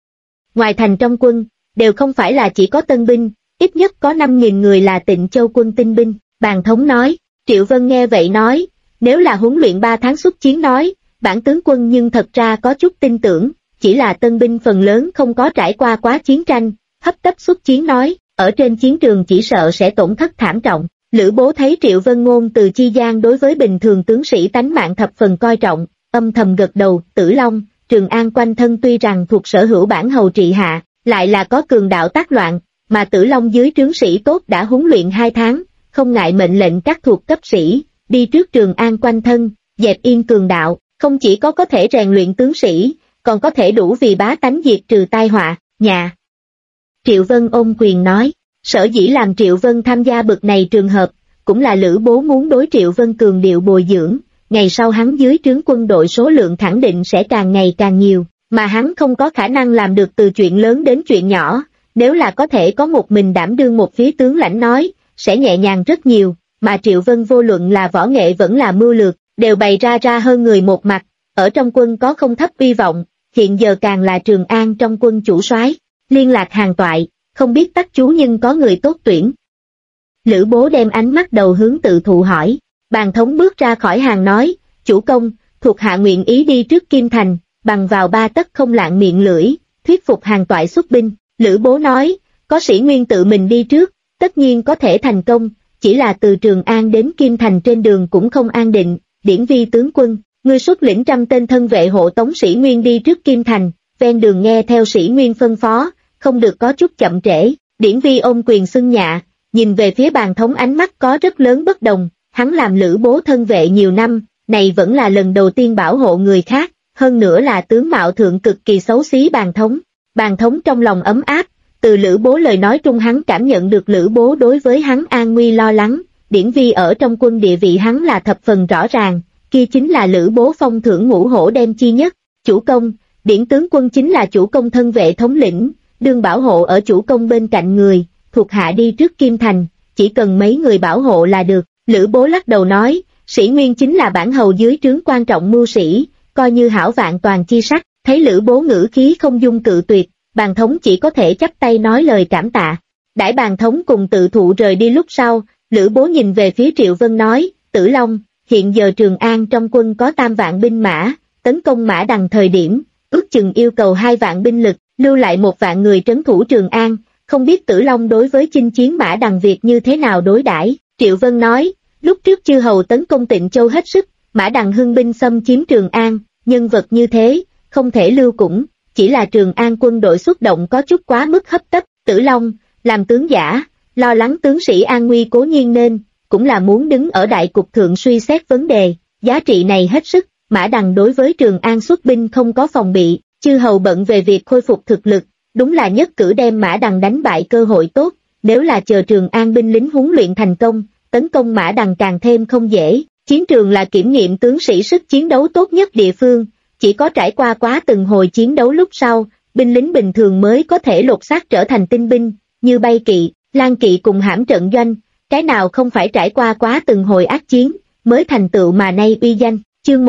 Ngoài thành trong quân, đều không phải là chỉ có tân binh, ít nhất có 5.000 người là Tịnh Châu quân tinh binh. Bàn Thống nói, Triệu Vân nghe vậy nói, nếu là huấn luyện 3 tháng xuất chiến nói, bản tướng quân nhưng thật ra có chút tin tưởng, chỉ là tân binh phần lớn không có trải qua quá chiến tranh, hấp tấp xuất chiến nói, ở trên chiến trường chỉ sợ sẽ tổn thất thảm trọng. Lữ Bố thấy Triệu Vân ngôn từ chi gian đối với bình thường tướng sĩ tánh mạng thập phần coi trọng, âm thầm gật đầu. Tử Long, Trường An quanh thân tuy rằng thuộc sở hữu bản hầu trị hạ, lại là có cường đạo tác loạn, mà Tử Long dưới trướng sĩ tốt đã huấn luyện 2 tháng, không ngại mệnh lệnh các thuộc cấp sĩ, đi trước Trường An quanh thân, dẹp yên cường đạo, không chỉ có thể rèn luyện tướng sĩ, còn có thể đủ vì bá tánh diệt trừ tai họa, nhà. Triệu Vân ôm quyền nói, sở dĩ làm Triệu Vân tham gia bực này trường hợp, cũng là Lữ Bố muốn đối Triệu Vân cường điệu bồi dưỡng, ngày sau hắn dưới trướng quân đội số lượng khẳng định sẽ càng ngày càng nhiều, mà hắn không có khả năng làm được từ chuyện lớn đến chuyện nhỏ, nếu là có thể có một mình đảm đương một phía tướng lãnh nói, sẽ nhẹ nhàng rất nhiều, mà Triệu Vân vô luận là võ nghệ vẫn là mưu lược, đều bày ra hơn người một mặt, ở trong quân có không thấp uy vọng, hiện giờ càng là Trường An trong quân chủ soái, liên lạc Hàn Toại, không biết Tắc chú nhưng có người tốt tuyển. Lữ Bố đem ánh mắt đầu hướng Tự Thụ hỏi, Bàn Thống bước ra khỏi hàng nói, chủ công, thuộc hạ nguyện ý đi trước Kim Thành, bằng vào 3 tấc không lạng miệng lưỡi, thuyết phục Hàn Toại xuất binh. Lữ Bố nói, có Sĩ Nguyên tự mình đi trước, tất nhiên có thể thành công, chỉ là từ Trường An đến Kim Thành trên đường cũng không an định. Điển Vi tướng quân, ngươi xuất lĩnh 100 tên thân vệ hộ tống Sĩ Nguyên đi trước Kim Thành, ven đường nghe theo Sĩ Nguyên phân phó, không được có chút chậm trễ. Điển Vi ôm quyền xưng nhạ, nhìn về phía Bàn Thống ánh mắt có rất lớn bất đồng, hắn làm Lữ Bố thân vệ nhiều năm, này vẫn là lần đầu tiên bảo hộ người khác, hơn nữa là tướng mạo thượng cực kỳ xấu xí Bàn Thống. Bàn Thống trong lòng ấm áp, từ Lữ Bố lời nói trung hắn cảm nhận được Lữ Bố đối với hắn an nguy lo lắng. Điển Vi ở trong quân địa vị hắn là thập phần rõ ràng, kia chính là Lữ Bố phong thưởng ngũ hổ đem chi nhất. Chủ công, Điển tướng quân chính là chủ công thân vệ thống lĩnh, đương bảo hộ ở chủ công bên cạnh người, thuộc hạ đi trước Kim Thành, chỉ cần mấy người bảo hộ là được. Lữ Bố lắc đầu nói, Sĩ Nguyên chính là bản hầu dưới trướng quan trọng mưu sĩ, coi như hảo vạn toàn chi sắc. Thấy Lữ Bố ngữ khí không dung cự tuyệt, Bàn Thống chỉ có thể chắp tay nói lời cảm tạ. Đãi Bàn Thống cùng Tự Thụ rời đi lúc sau, Lữ Bố nhìn về phía Triệu Vân nói, Tử Long, hiện giờ Trường An trong quân có 3 vạn binh mã, tấn công Mã Đằng thời điểm, ước chừng yêu cầu 2 vạn binh lực, lưu lại 1 vạn người trấn thủ Trường An, không biết Tử Long đối với chinh chiến Mã Đằng việc như thế nào đối đãi. Triệu Vân nói, lúc trước chư hầu tấn công Tịnh Châu hết sức, Mã Đằng hưng binh xâm chiếm Trường An, nhân vật như thế, không thể lưu cũng, chỉ là Trường An quân đội xuất động có chút quá mức hấp tấp. Tử Long, làm tướng giả, lo lắng tướng sĩ an nguy cố nhiên nên, cũng là muốn đứng ở đại cục thượng suy xét vấn đề, giá trị này hết sức. Mã Đằng đối với Trường An xuất binh không có phòng bị, chư hầu bận về việc khôi phục thực lực, đúng là nhất cử đem Mã Đằng đánh bại cơ hội tốt, nếu là chờ Trường An binh lính huấn luyện thành công, tấn công Mã Đằng càng thêm không dễ. Chiến trường là kiểm nghiệm tướng sĩ sức chiến đấu tốt nhất địa phương, chỉ có trải qua quá từng hồi chiến đấu lúc sau, binh lính bình thường mới có thể lột xác trở thành tinh binh, như Bay Kỵ, Lan Kỵ cùng Hãm Trận Doanh, cái nào không phải trải qua quá từng hồi ác chiến, mới thành tựu mà nay uy danh. Chương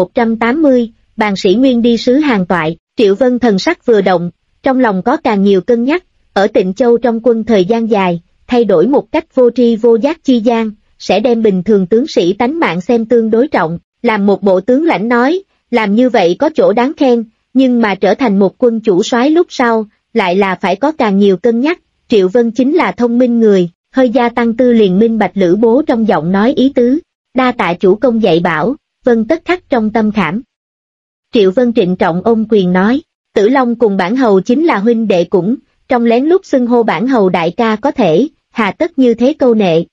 1180, Bàn Sĩ Nguyên đi sứ Hàn Toại. Triệu Vân thần sắc vừa động, trong lòng có càng nhiều cân nhắc, ở Tịnh Châu trong quân thời gian dài, thay đổi một cách vô tri vô giác chi gian, sẽ đem bình thường tướng sĩ tánh mạng xem tương đối trọng, làm một bộ tướng lãnh nói, làm như vậy có chỗ đáng khen, nhưng mà trở thành một quân chủ soái lúc sau, lại là phải có càng nhiều cân nhắc. Triệu Vân chính là thông minh người, hơi gia tăng tư liền minh bạch Lữ Bố trong giọng nói ý tứ, đa tạ chủ công dạy bảo, Vân tất khắc trong tâm khảm. Triệu Vân trịnh trọng ôm quyền nói, Tử Long cùng bản hầu chính là huynh đệ cũng, trong lén lúc xưng hô bản hầu đại ca có thể, hà tất như thế câu nệ.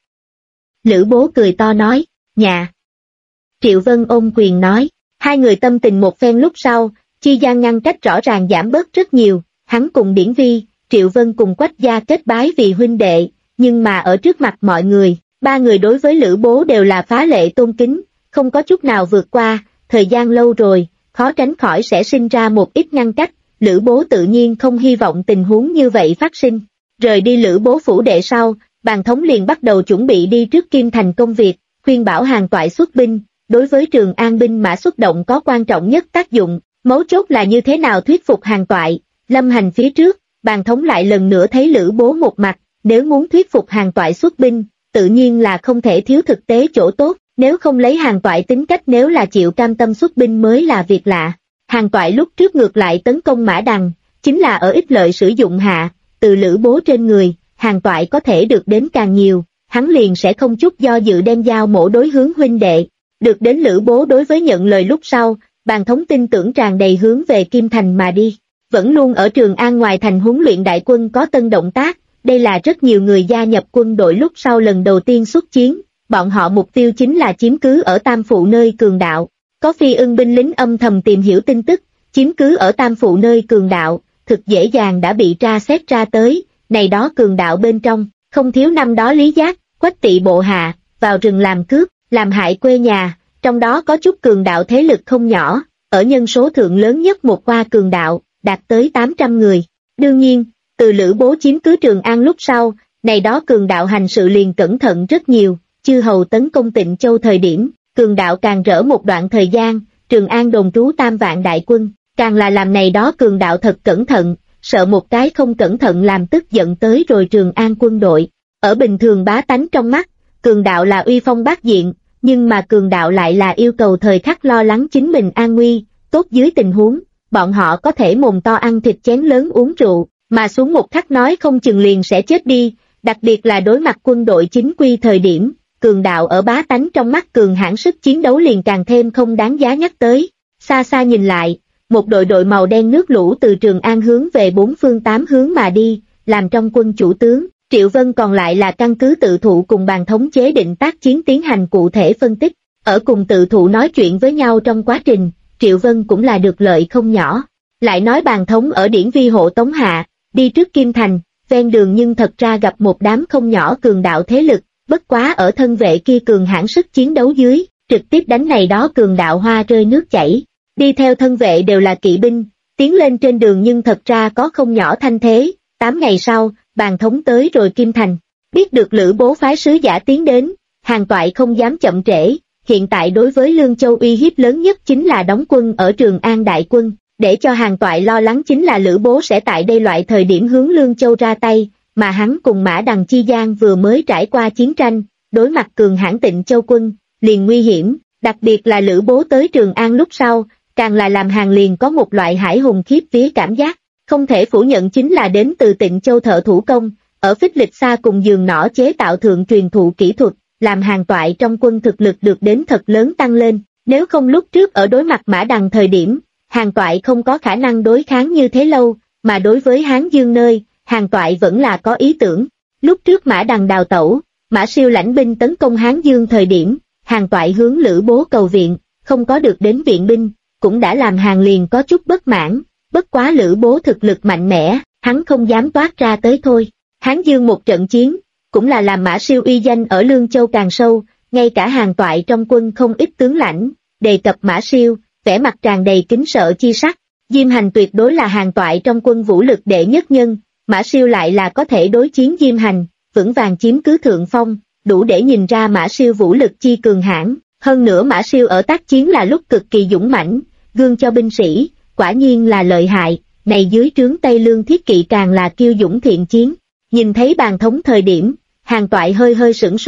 Lữ Bố cười to nói, nhà. Triệu Vân ôm quyền nói, hai người tâm tình một phen lúc sau, chi gian ngăn cách rõ ràng giảm bớt rất nhiều, hắn cùng Điển Vi, Triệu Vân cùng Quách gia kết bái vì huynh đệ, nhưng mà ở trước mặt mọi người, ba người đối với Lữ Bố đều là phá lệ tôn kính, không có chút nào vượt qua, thời gian lâu rồi, khó tránh khỏi sẽ sinh ra một ít ngăn cách, Lữ Bố tự nhiên không hy vọng tình huống như vậy phát sinh. Rời đi Lữ Bố phủ đệ sau, Bàn Thống liền bắt đầu chuẩn bị đi trước Kim Thành công việc, khuyên bảo Hàn Toại xuất binh, đối với Trường An binh mã xuất động có quan trọng nhất tác dụng, mấu chốt là như thế nào thuyết phục Hàn Toại. Lâm hành phía trước, Bàn Thống lại lần nữa thấy Lữ Bố một mặt, nếu muốn thuyết phục Hàn Toại xuất binh, tự nhiên là không thể thiếu thực tế chỗ tốt, nếu không lấy Hàn Toại tính cách nếu là chịu cam tâm xuất binh mới là việc lạ. Hàn Toại lúc trước ngược lại tấn công Mã Đằng, chính là ở ích lợi sử dụng hạ, từ Lữ Bố trên người, Hàn Toại có thể được đến càng nhiều, hắn liền sẽ không chút do dự đem giao mổ đối hướng huynh đệ. Được đến Lữ Bố đối với nhận lời lúc sau, Bàn Thống tin tưởng tràn đầy hướng về Kim Thành mà đi. Vẫn luôn ở Trường An ngoài thành huấn luyện đại quân có tân động tác, đây là rất nhiều người gia nhập quân đội lúc sau lần đầu tiên xuất chiến, bọn họ mục tiêu chính là chiếm cứ ở Tam Phụ nơi Cường Đạo. Có Phi Ưng binh lính âm thầm tìm hiểu tin tức, chiếm cứ ở Tam Phụ nơi Cường Đạo, thực dễ dàng đã bị tra xét ra tới, này đó Cường Đạo bên trong, không thiếu năm đó Lý Giác, Quách Tỵ bộ hạ, vào rừng làm cướp, làm hại quê nhà, trong đó có chút Cường Đạo thế lực không nhỏ, ở nhân số thượng lớn nhất một khoa Cường Đạo, đạt tới 800 người. Đương nhiên, từ Lữ Bố chiếm cứ Trường An lúc sau, này đó Cường Đạo hành sự liền cẩn thận rất nhiều, chư hầu tấn công Tịnh Châu thời điểm, Cường Đạo càng rỡ một đoạn thời gian, Trường An đồn trú 3 vạn đại quân, càng là làm này đó Cường Đạo thật cẩn thận, sợ một cái không cẩn thận làm tức giận tới rồi Trường An quân đội. Ở bình thường bá tánh trong mắt, Cường Đạo là uy phong bát diện, nhưng mà Cường Đạo lại là yêu cầu thời khắc lo lắng chính mình an nguy, tốt dưới tình huống, bọn họ có thể mồm to ăn thịt chén lớn uống rượu, mà xuống một khắc nói không chừng liền sẽ chết đi, đặc biệt là đối mặt quân đội chính quy thời điểm, Cường Đạo ở bá tánh trong mắt cường hãn sức chiến đấu liền càng thêm không đáng giá nhắc tới. Xa xa nhìn lại, một đội màu đen nước lũ từ Trường An hướng về 4 phương 8 hướng mà đi, làm trong quân chủ tướng, Triệu Vân còn lại là căn cứ tự thụ cùng Bàn Thống chế định tác chiến tiến hành cụ thể phân tích, ở cùng tự thụ nói chuyện với nhau trong quá trình, Triệu Vân cũng là được lợi không nhỏ. Lại nói Bàn Thống ở Điển Vi hộ tống hạ, đi trước Kim Thành, ven đường nhưng thật ra gặp một đám không nhỏ Cường Đạo thế lực, bất quá ở thân vệ kia cường hãn sức chiến đấu dưới, trực tiếp đánh này đó Cường Đạo hoa rơi nước chảy. Đi theo thân vệ đều là kỵ binh, tiến lên trên đường nhưng thật ra có không nhỏ thanh thế. 8 ngày sau, Bàn Thống tới rồi Kim Thành, biết được Lữ Bố phái sứ giả tiến đến, Hàn Toại không dám chậm trễ, hiện tại đối với Lương Châu uy hiếp lớn nhất chính là đóng quân ở Trường An đại quân, để cho Hàn Toại lo lắng chính là Lữ Bố sẽ tại đây loại thời điểm hướng Lương Châu ra tay, mà hắn cùng Mã Đằng chi gian vừa mới trải qua chiến tranh, đối mặt cường hãn Tịnh Châu quân, liền nguy hiểm, đặc biệt là Lữ Bố tới Trường An lúc sau, càng là làm Hàn liền có một loại hải hùng khiếp vía cảm giác. Không thể phủ nhận chính là đến từ Tịnh Châu thợ thủ công, ở Phích Lịch Sa cùng giường nỏ chế tạo thượng truyền thụ kỹ thuật, làm Hàn Toại trong quân thực lực được đến thật lớn tăng lên, nếu không lúc trước ở đối mặt Mã Đằng thời điểm, Hàn Toại không có khả năng đối kháng như thế lâu, mà đối với Hán Dương nơi, Hàn Toại vẫn là có ý tưởng. Lúc trước Mã Đằng đào tẩu, Mã Siêu lãnh binh tấn công Hán Dương thời điểm, Hàn Toại hướng Lữ Bố cầu viện, không có được đến viện binh, cũng đã làm Hàn liền có chút bất mãn. Bất quá Lữ Bố thực lực mạnh mẽ, hắn không dám toát ra tới thôi. Hán Dương một trận chiến, cũng là làm Mã Siêu uy danh ở Lương Châu càng sâu, ngay cả Hàn Toại trong quân không ít tướng lãnh, đề cập Mã Siêu, vẻ mặt tràn đầy kính sợ chi sắc. Diêm Hành tuyệt đối là Hàn Toại trong quân vũ lực đệ nhất nhân, Mã Siêu lại là có thể đối chiến Diêm Hành, vững vàng chiếm cứ thượng phong, đủ để nhìn ra Mã Siêu vũ lực chi cường hãn. Hơn nữa Mã Siêu ở tác chiến là lúc cực kỳ dũng mãnh, gương cho binh sĩ. Quả nhiên là lợi hại, này dưới trướng Tây Lương thiết kỵ càng là kiêu dũng thiện chiến. Nhìn thấy Bàn Thống thời điểm, Hàn Toại hơi hơi sửng sốt,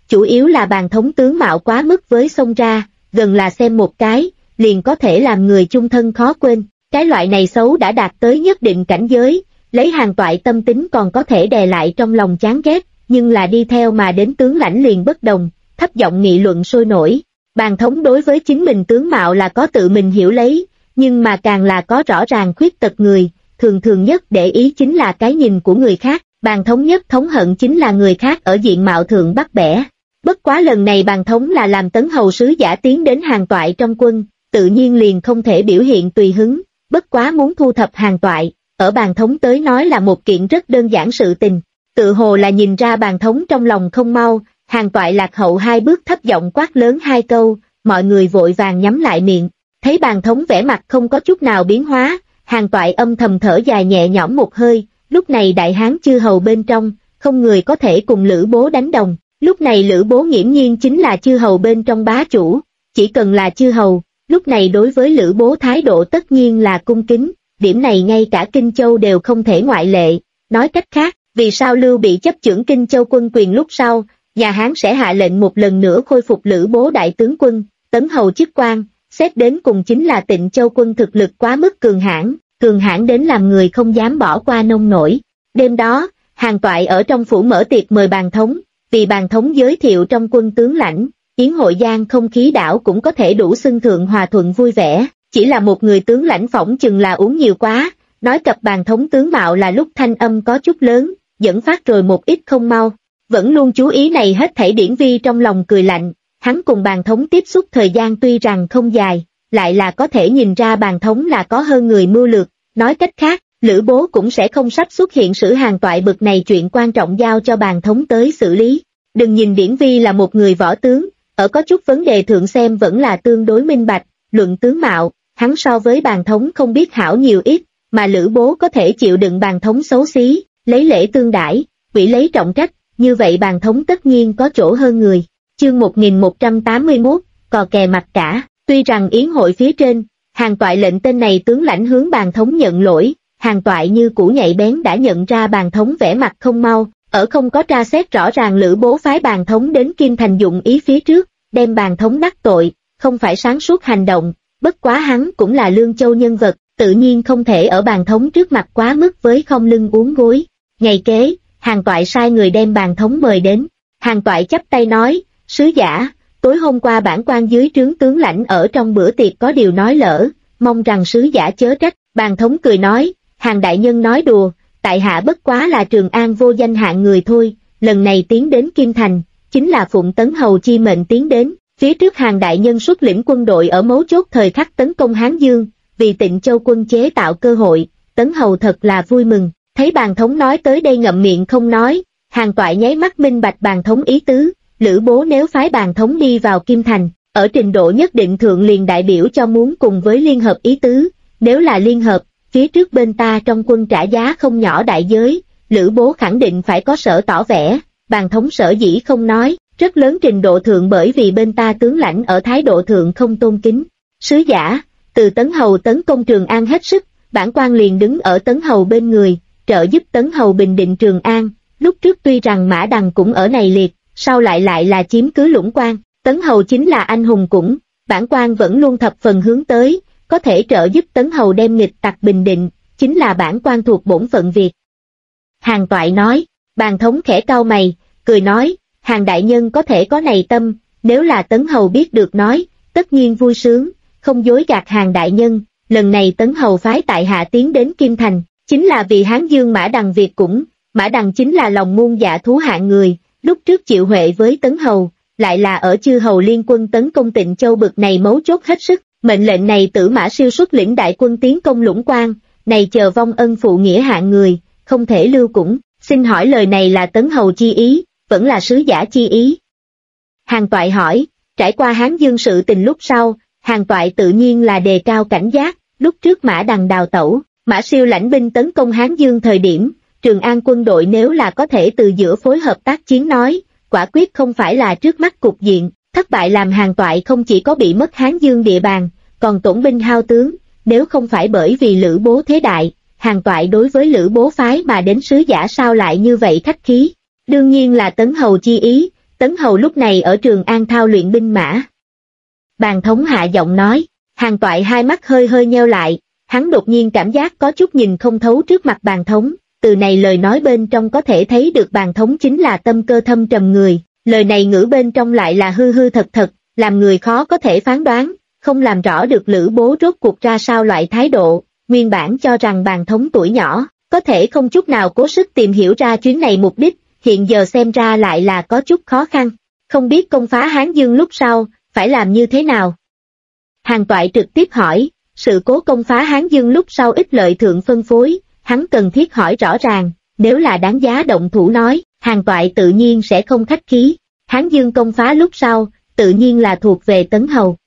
chủ yếu là Bàn Thống tướng mạo quá mức với xông ra, gần là xem một cái, liền có thể làm người chung thân khó quên. Cái loại này xấu đã đạt tới nhất định cảnh giới, lấy Hàn Toại tâm tính còn có thể đè lại trong lòng chán ghét, nhưng là đi theo mà đến tướng lãnh liền bất đồng, thấp giọng nghị luận sôi nổi. Bàn Thống đối với chính mình tướng mạo là có tự mình hiểu lấy, nhưng mà càng là có rõ ràng khuyết tật người, thường nhất để ý chính là cái nhìn của người khác. Bàn Thống nhất thống hận chính là người khác ở diện mạo thượng bắt bẻ. Bất quá lần này Bàn Thống là làm Tấn Hầu sứ giả tiến đến Hàn Toại trong quân, tự nhiên liền không thể biểu hiện tùy hứng, bất quá muốn thu thập Hàn Toại, ở Bàn Thống tới nói là một kiện rất đơn giản sự tình. Tự hồ là nhìn ra Bàn Thống trong lòng không mau, Hàn Toại lạc hậu 2 bước thấp giọng quát lớn 2 câu, mọi người vội vàng nhắm lại miệng. Thấy Bàn Thống vẻ mặt không có chút nào biến hóa, Hàn Toại âm thầm thở dài nhẹ nhõm một hơi. Lúc này đại hán chư hầu bên trong, không người có thể cùng Lữ Bố đánh đồng. Lúc này Lữ Bố nghiễm nhiên chính là chư hầu bên trong bá chủ, chỉ cần là chư hầu, lúc này đối với Lữ Bố thái độ tất nhiên là cung kính, điểm này ngay cả Kinh Châu đều không thể ngoại lệ. Nói cách khác, vì sao Lưu Bị chấp chưởng Kinh Châu quân quyền lúc sau, nhà Hán sẽ hạ lệnh một lần nữa khôi phục Lữ Bố đại tướng quân, Tấn Hầu chức quan, xét đến cùng chính là Tịnh Châu quân thực lực quá mức cường hãn đến làm người không dám bỏ qua nông nổi. Đêm đó, Hàn Toại ở trong phủ mở tiệc mời Bàn Thống, vì Bàn Thống giới thiệu trong quân tướng lãnh, yến hội gian không khí đảo cũng có thể đủ xưng thượng hòa thuận vui vẻ, chỉ là một người tướng lãnh phỏng chừng là uống nhiều quá, nói cập Bàn Thống tướng mạo là lúc thanh âm có chút lớn, dẫn phát rồi một ít không mau. Vẫn luôn chú ý này hết thảy Điển Vi trong lòng cười lạnh, hắn cùng Bàn Thống tiếp xúc thời gian tuy rằng không dài, lại là có thể nhìn ra Bàn Thống là có hơn người mưu lược, nói cách khác, Lữ Bố cũng sẽ không sắp xuất hiện xử Hàn Toại bực này chuyện quan trọng giao cho Bàn Thống tới xử lý. Đừng nhìn Điển Vi là một người võ tướng, ở có chút vấn đề thượng xem vẫn là tương đối minh bạch, luận tướng mạo, hắn so với Bàn Thống không biết hảo nhiều ít, mà Lữ Bố có thể chịu đựng Bàn Thống xấu xí, lấy lễ tương đãi, quỷ lấy trọng trách, như vậy Bàn Thống tất nhiên có chỗ hơn người. Chương 1181, cò kè mặt cả. Tuy rằng yến hội phía trên, Hàn Toại lệnh tên này tướng lãnh hướng Bàn Thống nhận lỗi, Hàn Toại như củ nhạy bén đã nhận ra Bàn Thống vẻ mặt không mau, ở không có tra xét rõ ràng Lữ Bố phái Bàn Thống đến Kim Thành dụng ý phía trước, đem Bàn Thống đắc tội, không phải sáng suốt hành động, bất quá hắn cũng là Lương Châu nhân vật, tự nhiên không thể ở Bàn Thống trước mặt quá mức với không lưng uốn gối. Ngày kế, Hàn Toại sai người đem Bàn Thống mời đến, Hàn Toại chắp tay nói, sứ giả, tối hôm qua bản quan dưới trướng tướng lãnh ở trong bữa tiệc có điều nói lỡ, mong rằng sứ giả chớ trách. Bàn Thống cười nói, Hàn đại nhân nói đùa, tại hạ bất quá là Trường An vô danh hạng người thôi, lần này tiến đến Kim Thành, chính là phụng Tấn Hầu chi mệnh tiến đến, phía trước Hàn đại nhân xuất lĩnh quân đội ở mấu chốt thời khắc tấn công Hán Dương, vì Tịnh Châu quân chế tạo cơ hội, Tấn Hầu thật là vui mừng. Thấy Bàn Thống nói tới đây ngậm miệng không nói, Hàn Toại nháy mắt minh bạch Bàn Thống ý tứ, Lữ Bố nếu phái Bàn Thống đi vào Kim Thành, ở trình độ nhất định thượng liền đại biểu cho muốn cùng với liên hợp ý tứ, nếu là liên hợp, phía trước bên ta trong quân trả giá không nhỏ đại giới, Lữ Bố khẳng định phải có sở tỏ vẻ, Bàn Thống sở dĩ không nói, rất lớn trình độ thượng bởi vì bên ta tướng lãnh ở thái độ thượng không tôn kính. Sứ giả, từ Tấn Hầu tấn công Trường An hết sức, bản quan liền đứng ở Tấn Hầu bên người, trợ giúp Tấn Hầu bình định Trường An, lúc trước tuy rằng Mã Đằng cũng ở này liệt, sau lại là chiếm cứ Lũng Quan, Tấn Hầu chính là anh hùng cũng, bản quan vẫn luôn thập phần hướng tới, có thể trợ giúp Tấn Hầu đem nghịch tặc bình định, chính là bản quan thuộc bổn phận việc. Hàn Toại nói, Bàn Thống khẽ cau mày, cười nói, Hàn đại nhân có thể có này tâm, nếu là Tấn Hầu biết được nói, tất nhiên vui sướng, không dối gạt Hàn đại nhân, lần này Tấn Hầu phái tại hạ tiến đến Kim Thành, chính là vì Hán Dương Mã Đằng việc cũng, Mã Đằng chính là lòng muôn dạ thú hạng người, lúc trước chịu huệ với Tấn Hầu, lại là ở chư hầu liên quân tấn công Tịnh Châu bực này mấu chốt hết sức, mệnh lệnh này Tử Mã Siêu xuất lĩnh đại quân tiến công Lũng Quan, này chờ vong ân phụ nghĩa hạng người, không thể lưu cũng, xin hỏi lời này là Tấn Hầu chi ý, vẫn là sứ giả chi ý. Hàn Toại hỏi, trải qua Hán Dương sự tình lúc sau, Hàn Toại tự nhiên là đề cao cảnh giác, lúc trước Mã Đằng đào tẩu, Mã Siêu lãnh binh tấn công Hán Dương thời điểm, Trường An quân đội nếu là có thể từ giữa phối hợp tác chiến nói, quả quyết không phải là trước mắt cục diện, thất bại làm Hàn Toại không chỉ có bị mất Hán Dương địa bàn, còn tổn binh hao tướng, nếu không phải bởi vì Lữ Bố thế đại, Hàn Toại đối với Lữ Bố phái mà đến sứ giả sao lại như vậy khách khí, đương nhiên là Tấn Hầu chi ý, Tấn Hầu lúc này ở Trường An thao luyện binh mã. Bàn thống hạ giọng nói, Hàn Toại hai mắt hơi hơi nheo lại, hắn đột nhiên cảm giác có chút nhìn không thấu trước mặt bàn thống, từ này lời nói bên trong có thể thấy được bàn thống chính là tâm cơ thâm trầm người, lời này ngữ bên trong lại là hư hư thật thật, làm người khó có thể phán đoán, không làm rõ được Lữ Bố rốt cuộc ra sao loại thái độ, nguyên bản cho rằng bàn thống tuổi nhỏ, có thể không chút nào cố sức tìm hiểu ra chuyến này mục đích, hiện giờ xem ra lại là có chút khó khăn, không biết công phá Hán Dương lúc sau, phải làm như thế nào? Hàn Toại trực tiếp hỏi, sự cố công phá Hán Dương lúc sau ít lợi thượng phân phối, hắn cần thiết hỏi rõ ràng, nếu là đáng giá động thủ nói, Hàn Toại tự nhiên sẽ không khách khí, Hán Dương công phá lúc sau, tự nhiên là thuộc về Tấn Hầu.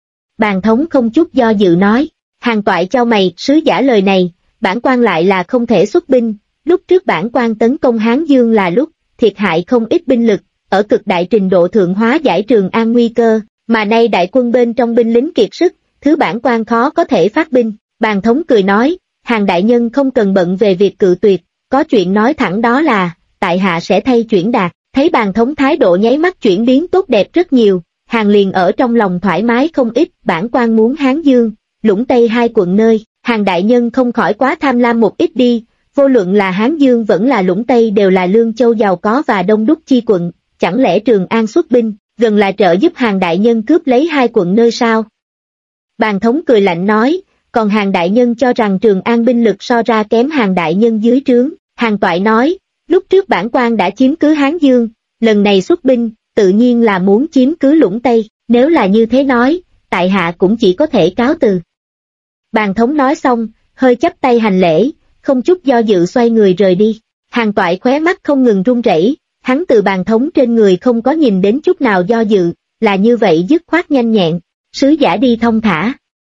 Bàn thống không chút do dự nói, Hàn Toại chau mày, sứ giả lời này, bản quan lại là không thể xuất binh, lúc trước bản quan tấn công Hán Dương là lúc, thiệt hại không ít binh lực, ở cực đại trình độ thượng hóa giải Trường An nguy cơ, mà nay đại quân bên trong binh lính kiệt sức, thứ bản quan khó có thể phát binh. Bàn thống cười nói, Hàn đại nhân không cần bận về việc cự tuyệt, có chuyện nói thẳng đó là, tại hạ sẽ thay chuyển đạt, thấy bàn thống thái độ nháy mắt chuyển biến tốt đẹp rất nhiều, Hàn liền ở trong lòng thoải mái không ít, bản quan muốn Hán Dương, Lũng Tây hai quận nơi, Hàn đại nhân không khỏi quá tham lam một ít đi, vô luận là Hán Dương vẫn là Lũng Tây đều là lương châu giàu có và đông đúc chi quận, chẳng lẽ Trường An xuất binh, gần là trợ giúp Hàn đại nhân cướp lấy hai quận nơi sao? Bàn thống cười lạnh nói, còn Hàn đại nhân cho rằng Trường An binh lực so ra kém Hàn đại nhân dưới trướng, Hàn Toại nói, lúc trước bản quan đã chiếm cứ Hán Dương, lần này xuất binh, tự nhiên là muốn chiếm cứ Lũng Tây, nếu là như thế nói, tại hạ cũng chỉ có thể cáo từ. Bàn thống nói xong, hơi chắp tay hành lễ, không chút do dự xoay người rời đi, Hàn Toại khóe mắt không ngừng run rẩy, hắn từ bàn thống trên người không có nhìn đến chút nào do dự, là như vậy dứt khoát nhanh nhẹn, sứ giả đi thông thả.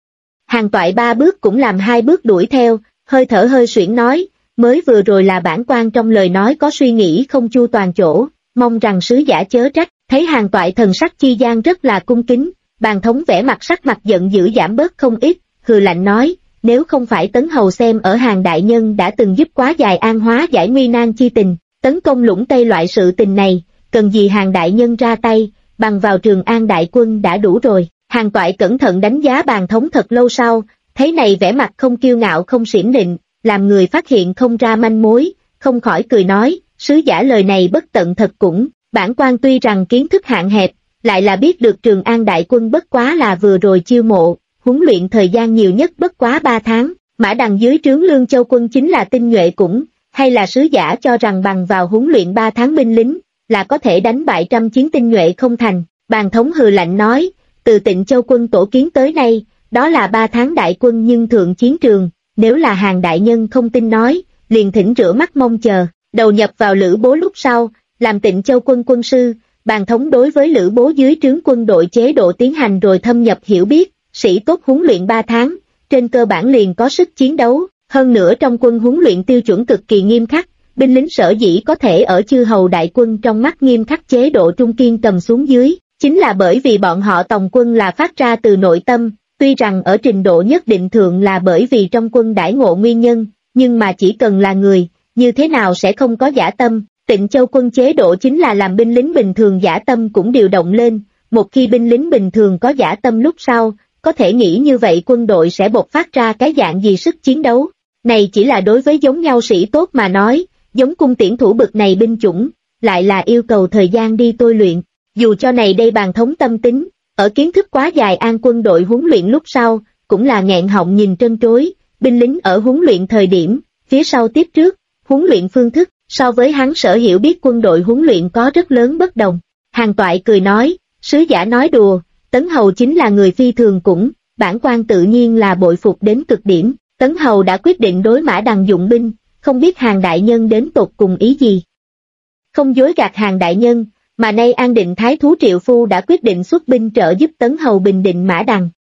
Hàn Toại 3 bước cũng làm 2 bước đuổi theo, hơi thở hơi suyễn nói, mới vừa rồi là bản quan trong lời nói có suy nghĩ không chu toàn chỗ, mong rằng sứ giả chớ trách, thấy Hàn Toại thần sắc chi gian rất là cung kính, bàn thống vẻ mặt sắc mặt giận dữ giảm bớt không ít, hừ lạnh nói, nếu không phải Tấn Hầu xem ở Hàn đại nhân đã từng giúp quá dài An hóa giải nguy nan chi tình, tấn công Lũng Tây loại sự tình này, cần gì Hàn đại nhân ra tay, bằng vào Trường An đại quân đã đủ rồi. Hàn Toại cẩn thận đánh giá bàn thống thật lâu sau, thấy này vẻ mặt không kiêu ngạo không xiểm nịnh, làm người phát hiện không ra manh mối, không khỏi cười nói, sứ giả lời này bất tận thật cũng, bản quan tuy rằng kiến thức hạn hẹp, lại là biết được Trường An đại quân bất quá là vừa rồi chiêu mộ, huấn luyện thời gian nhiều nhất bất quá 3 tháng, Mã Đằng dưới trướng Lương Châu quân chính là tinh nhuệ cũng, hay là sứ giả cho rằng bằng vào huấn luyện 3 tháng binh lính, là có thể đánh bại trăm chiến tinh nhuệ không thành, bàn thống hừ lạnh nói, từ Tịnh Châu quân tổ kiến tới nay, đó là 3 tháng đại quân nhưng thượng chiến trường, nếu là Hàn đại nhân không tin nói, liền thỉnh rửa mắt mong chờ, đầu nhập vào Lữ Bố lúc sau, làm Tịnh Châu quân quân sư, bàn thống đối với Lữ Bố dưới trướng quân đội chế độ tiến hành rồi thâm nhập hiểu biết, sĩ tốt huấn luyện 3 tháng, trên cơ bản liền có sức chiến đấu, hơn nữa trong quân huấn luyện tiêu chuẩn cực kỳ nghiêm khắc, binh lính sở dĩ có thể ở chư hầu đại quân trong mắt nghiêm khắc chế độ trung kiên cầm xuống dưới, chính là bởi vì bọn họ tòng quân là phát ra từ nội tâm, tuy rằng ở trình độ nhất định thượng là bởi vì trong quân đãi ngộ nguyên nhân, nhưng mà chỉ cần là người, như thế nào sẽ không có dã tâm, Tịnh Châu quân chế độ chính là làm binh lính bình thường dã tâm cũng điều động lên, một khi binh lính bình thường có dã tâm lúc sau, có thể nghĩ như vậy quân đội sẽ bộc phát ra cái dạng gì sức chiến đấu, này chỉ là đối với giống nhau sĩ tốt mà nói, giống cung tiễn thủ bực này binh chủng, lại là yêu cầu thời gian đi tôi luyện. Dù cho này đây bàn thống tâm tính, ở kiến thức quá dài An quân đội huấn luyện lúc sau, cũng là nghẹn họng nhìn trân trối, binh lính ở huấn luyện thời điểm, phía sau tiếp trước, huấn luyện phương thức, so với hắn sở hiểu biết quân đội huấn luyện có rất lớn bất đồng. Hàn Toại cười nói, sứ giả nói đùa, Tấn Hầu chính là người phi thường cũng, bản quan tự nhiên là bội phục đến cực điểm, Tấn Hầu đã quyết định đối Mã Đằng dụng binh, không biết Hàn đại nhân đến tột cùng ý gì. Không dối gạt Hàn đại nhân, mà nay An Định Thái thú Triệu Phu đã quyết định xuất binh trợ giúp Tấn Hầu bình định Mã Đằng,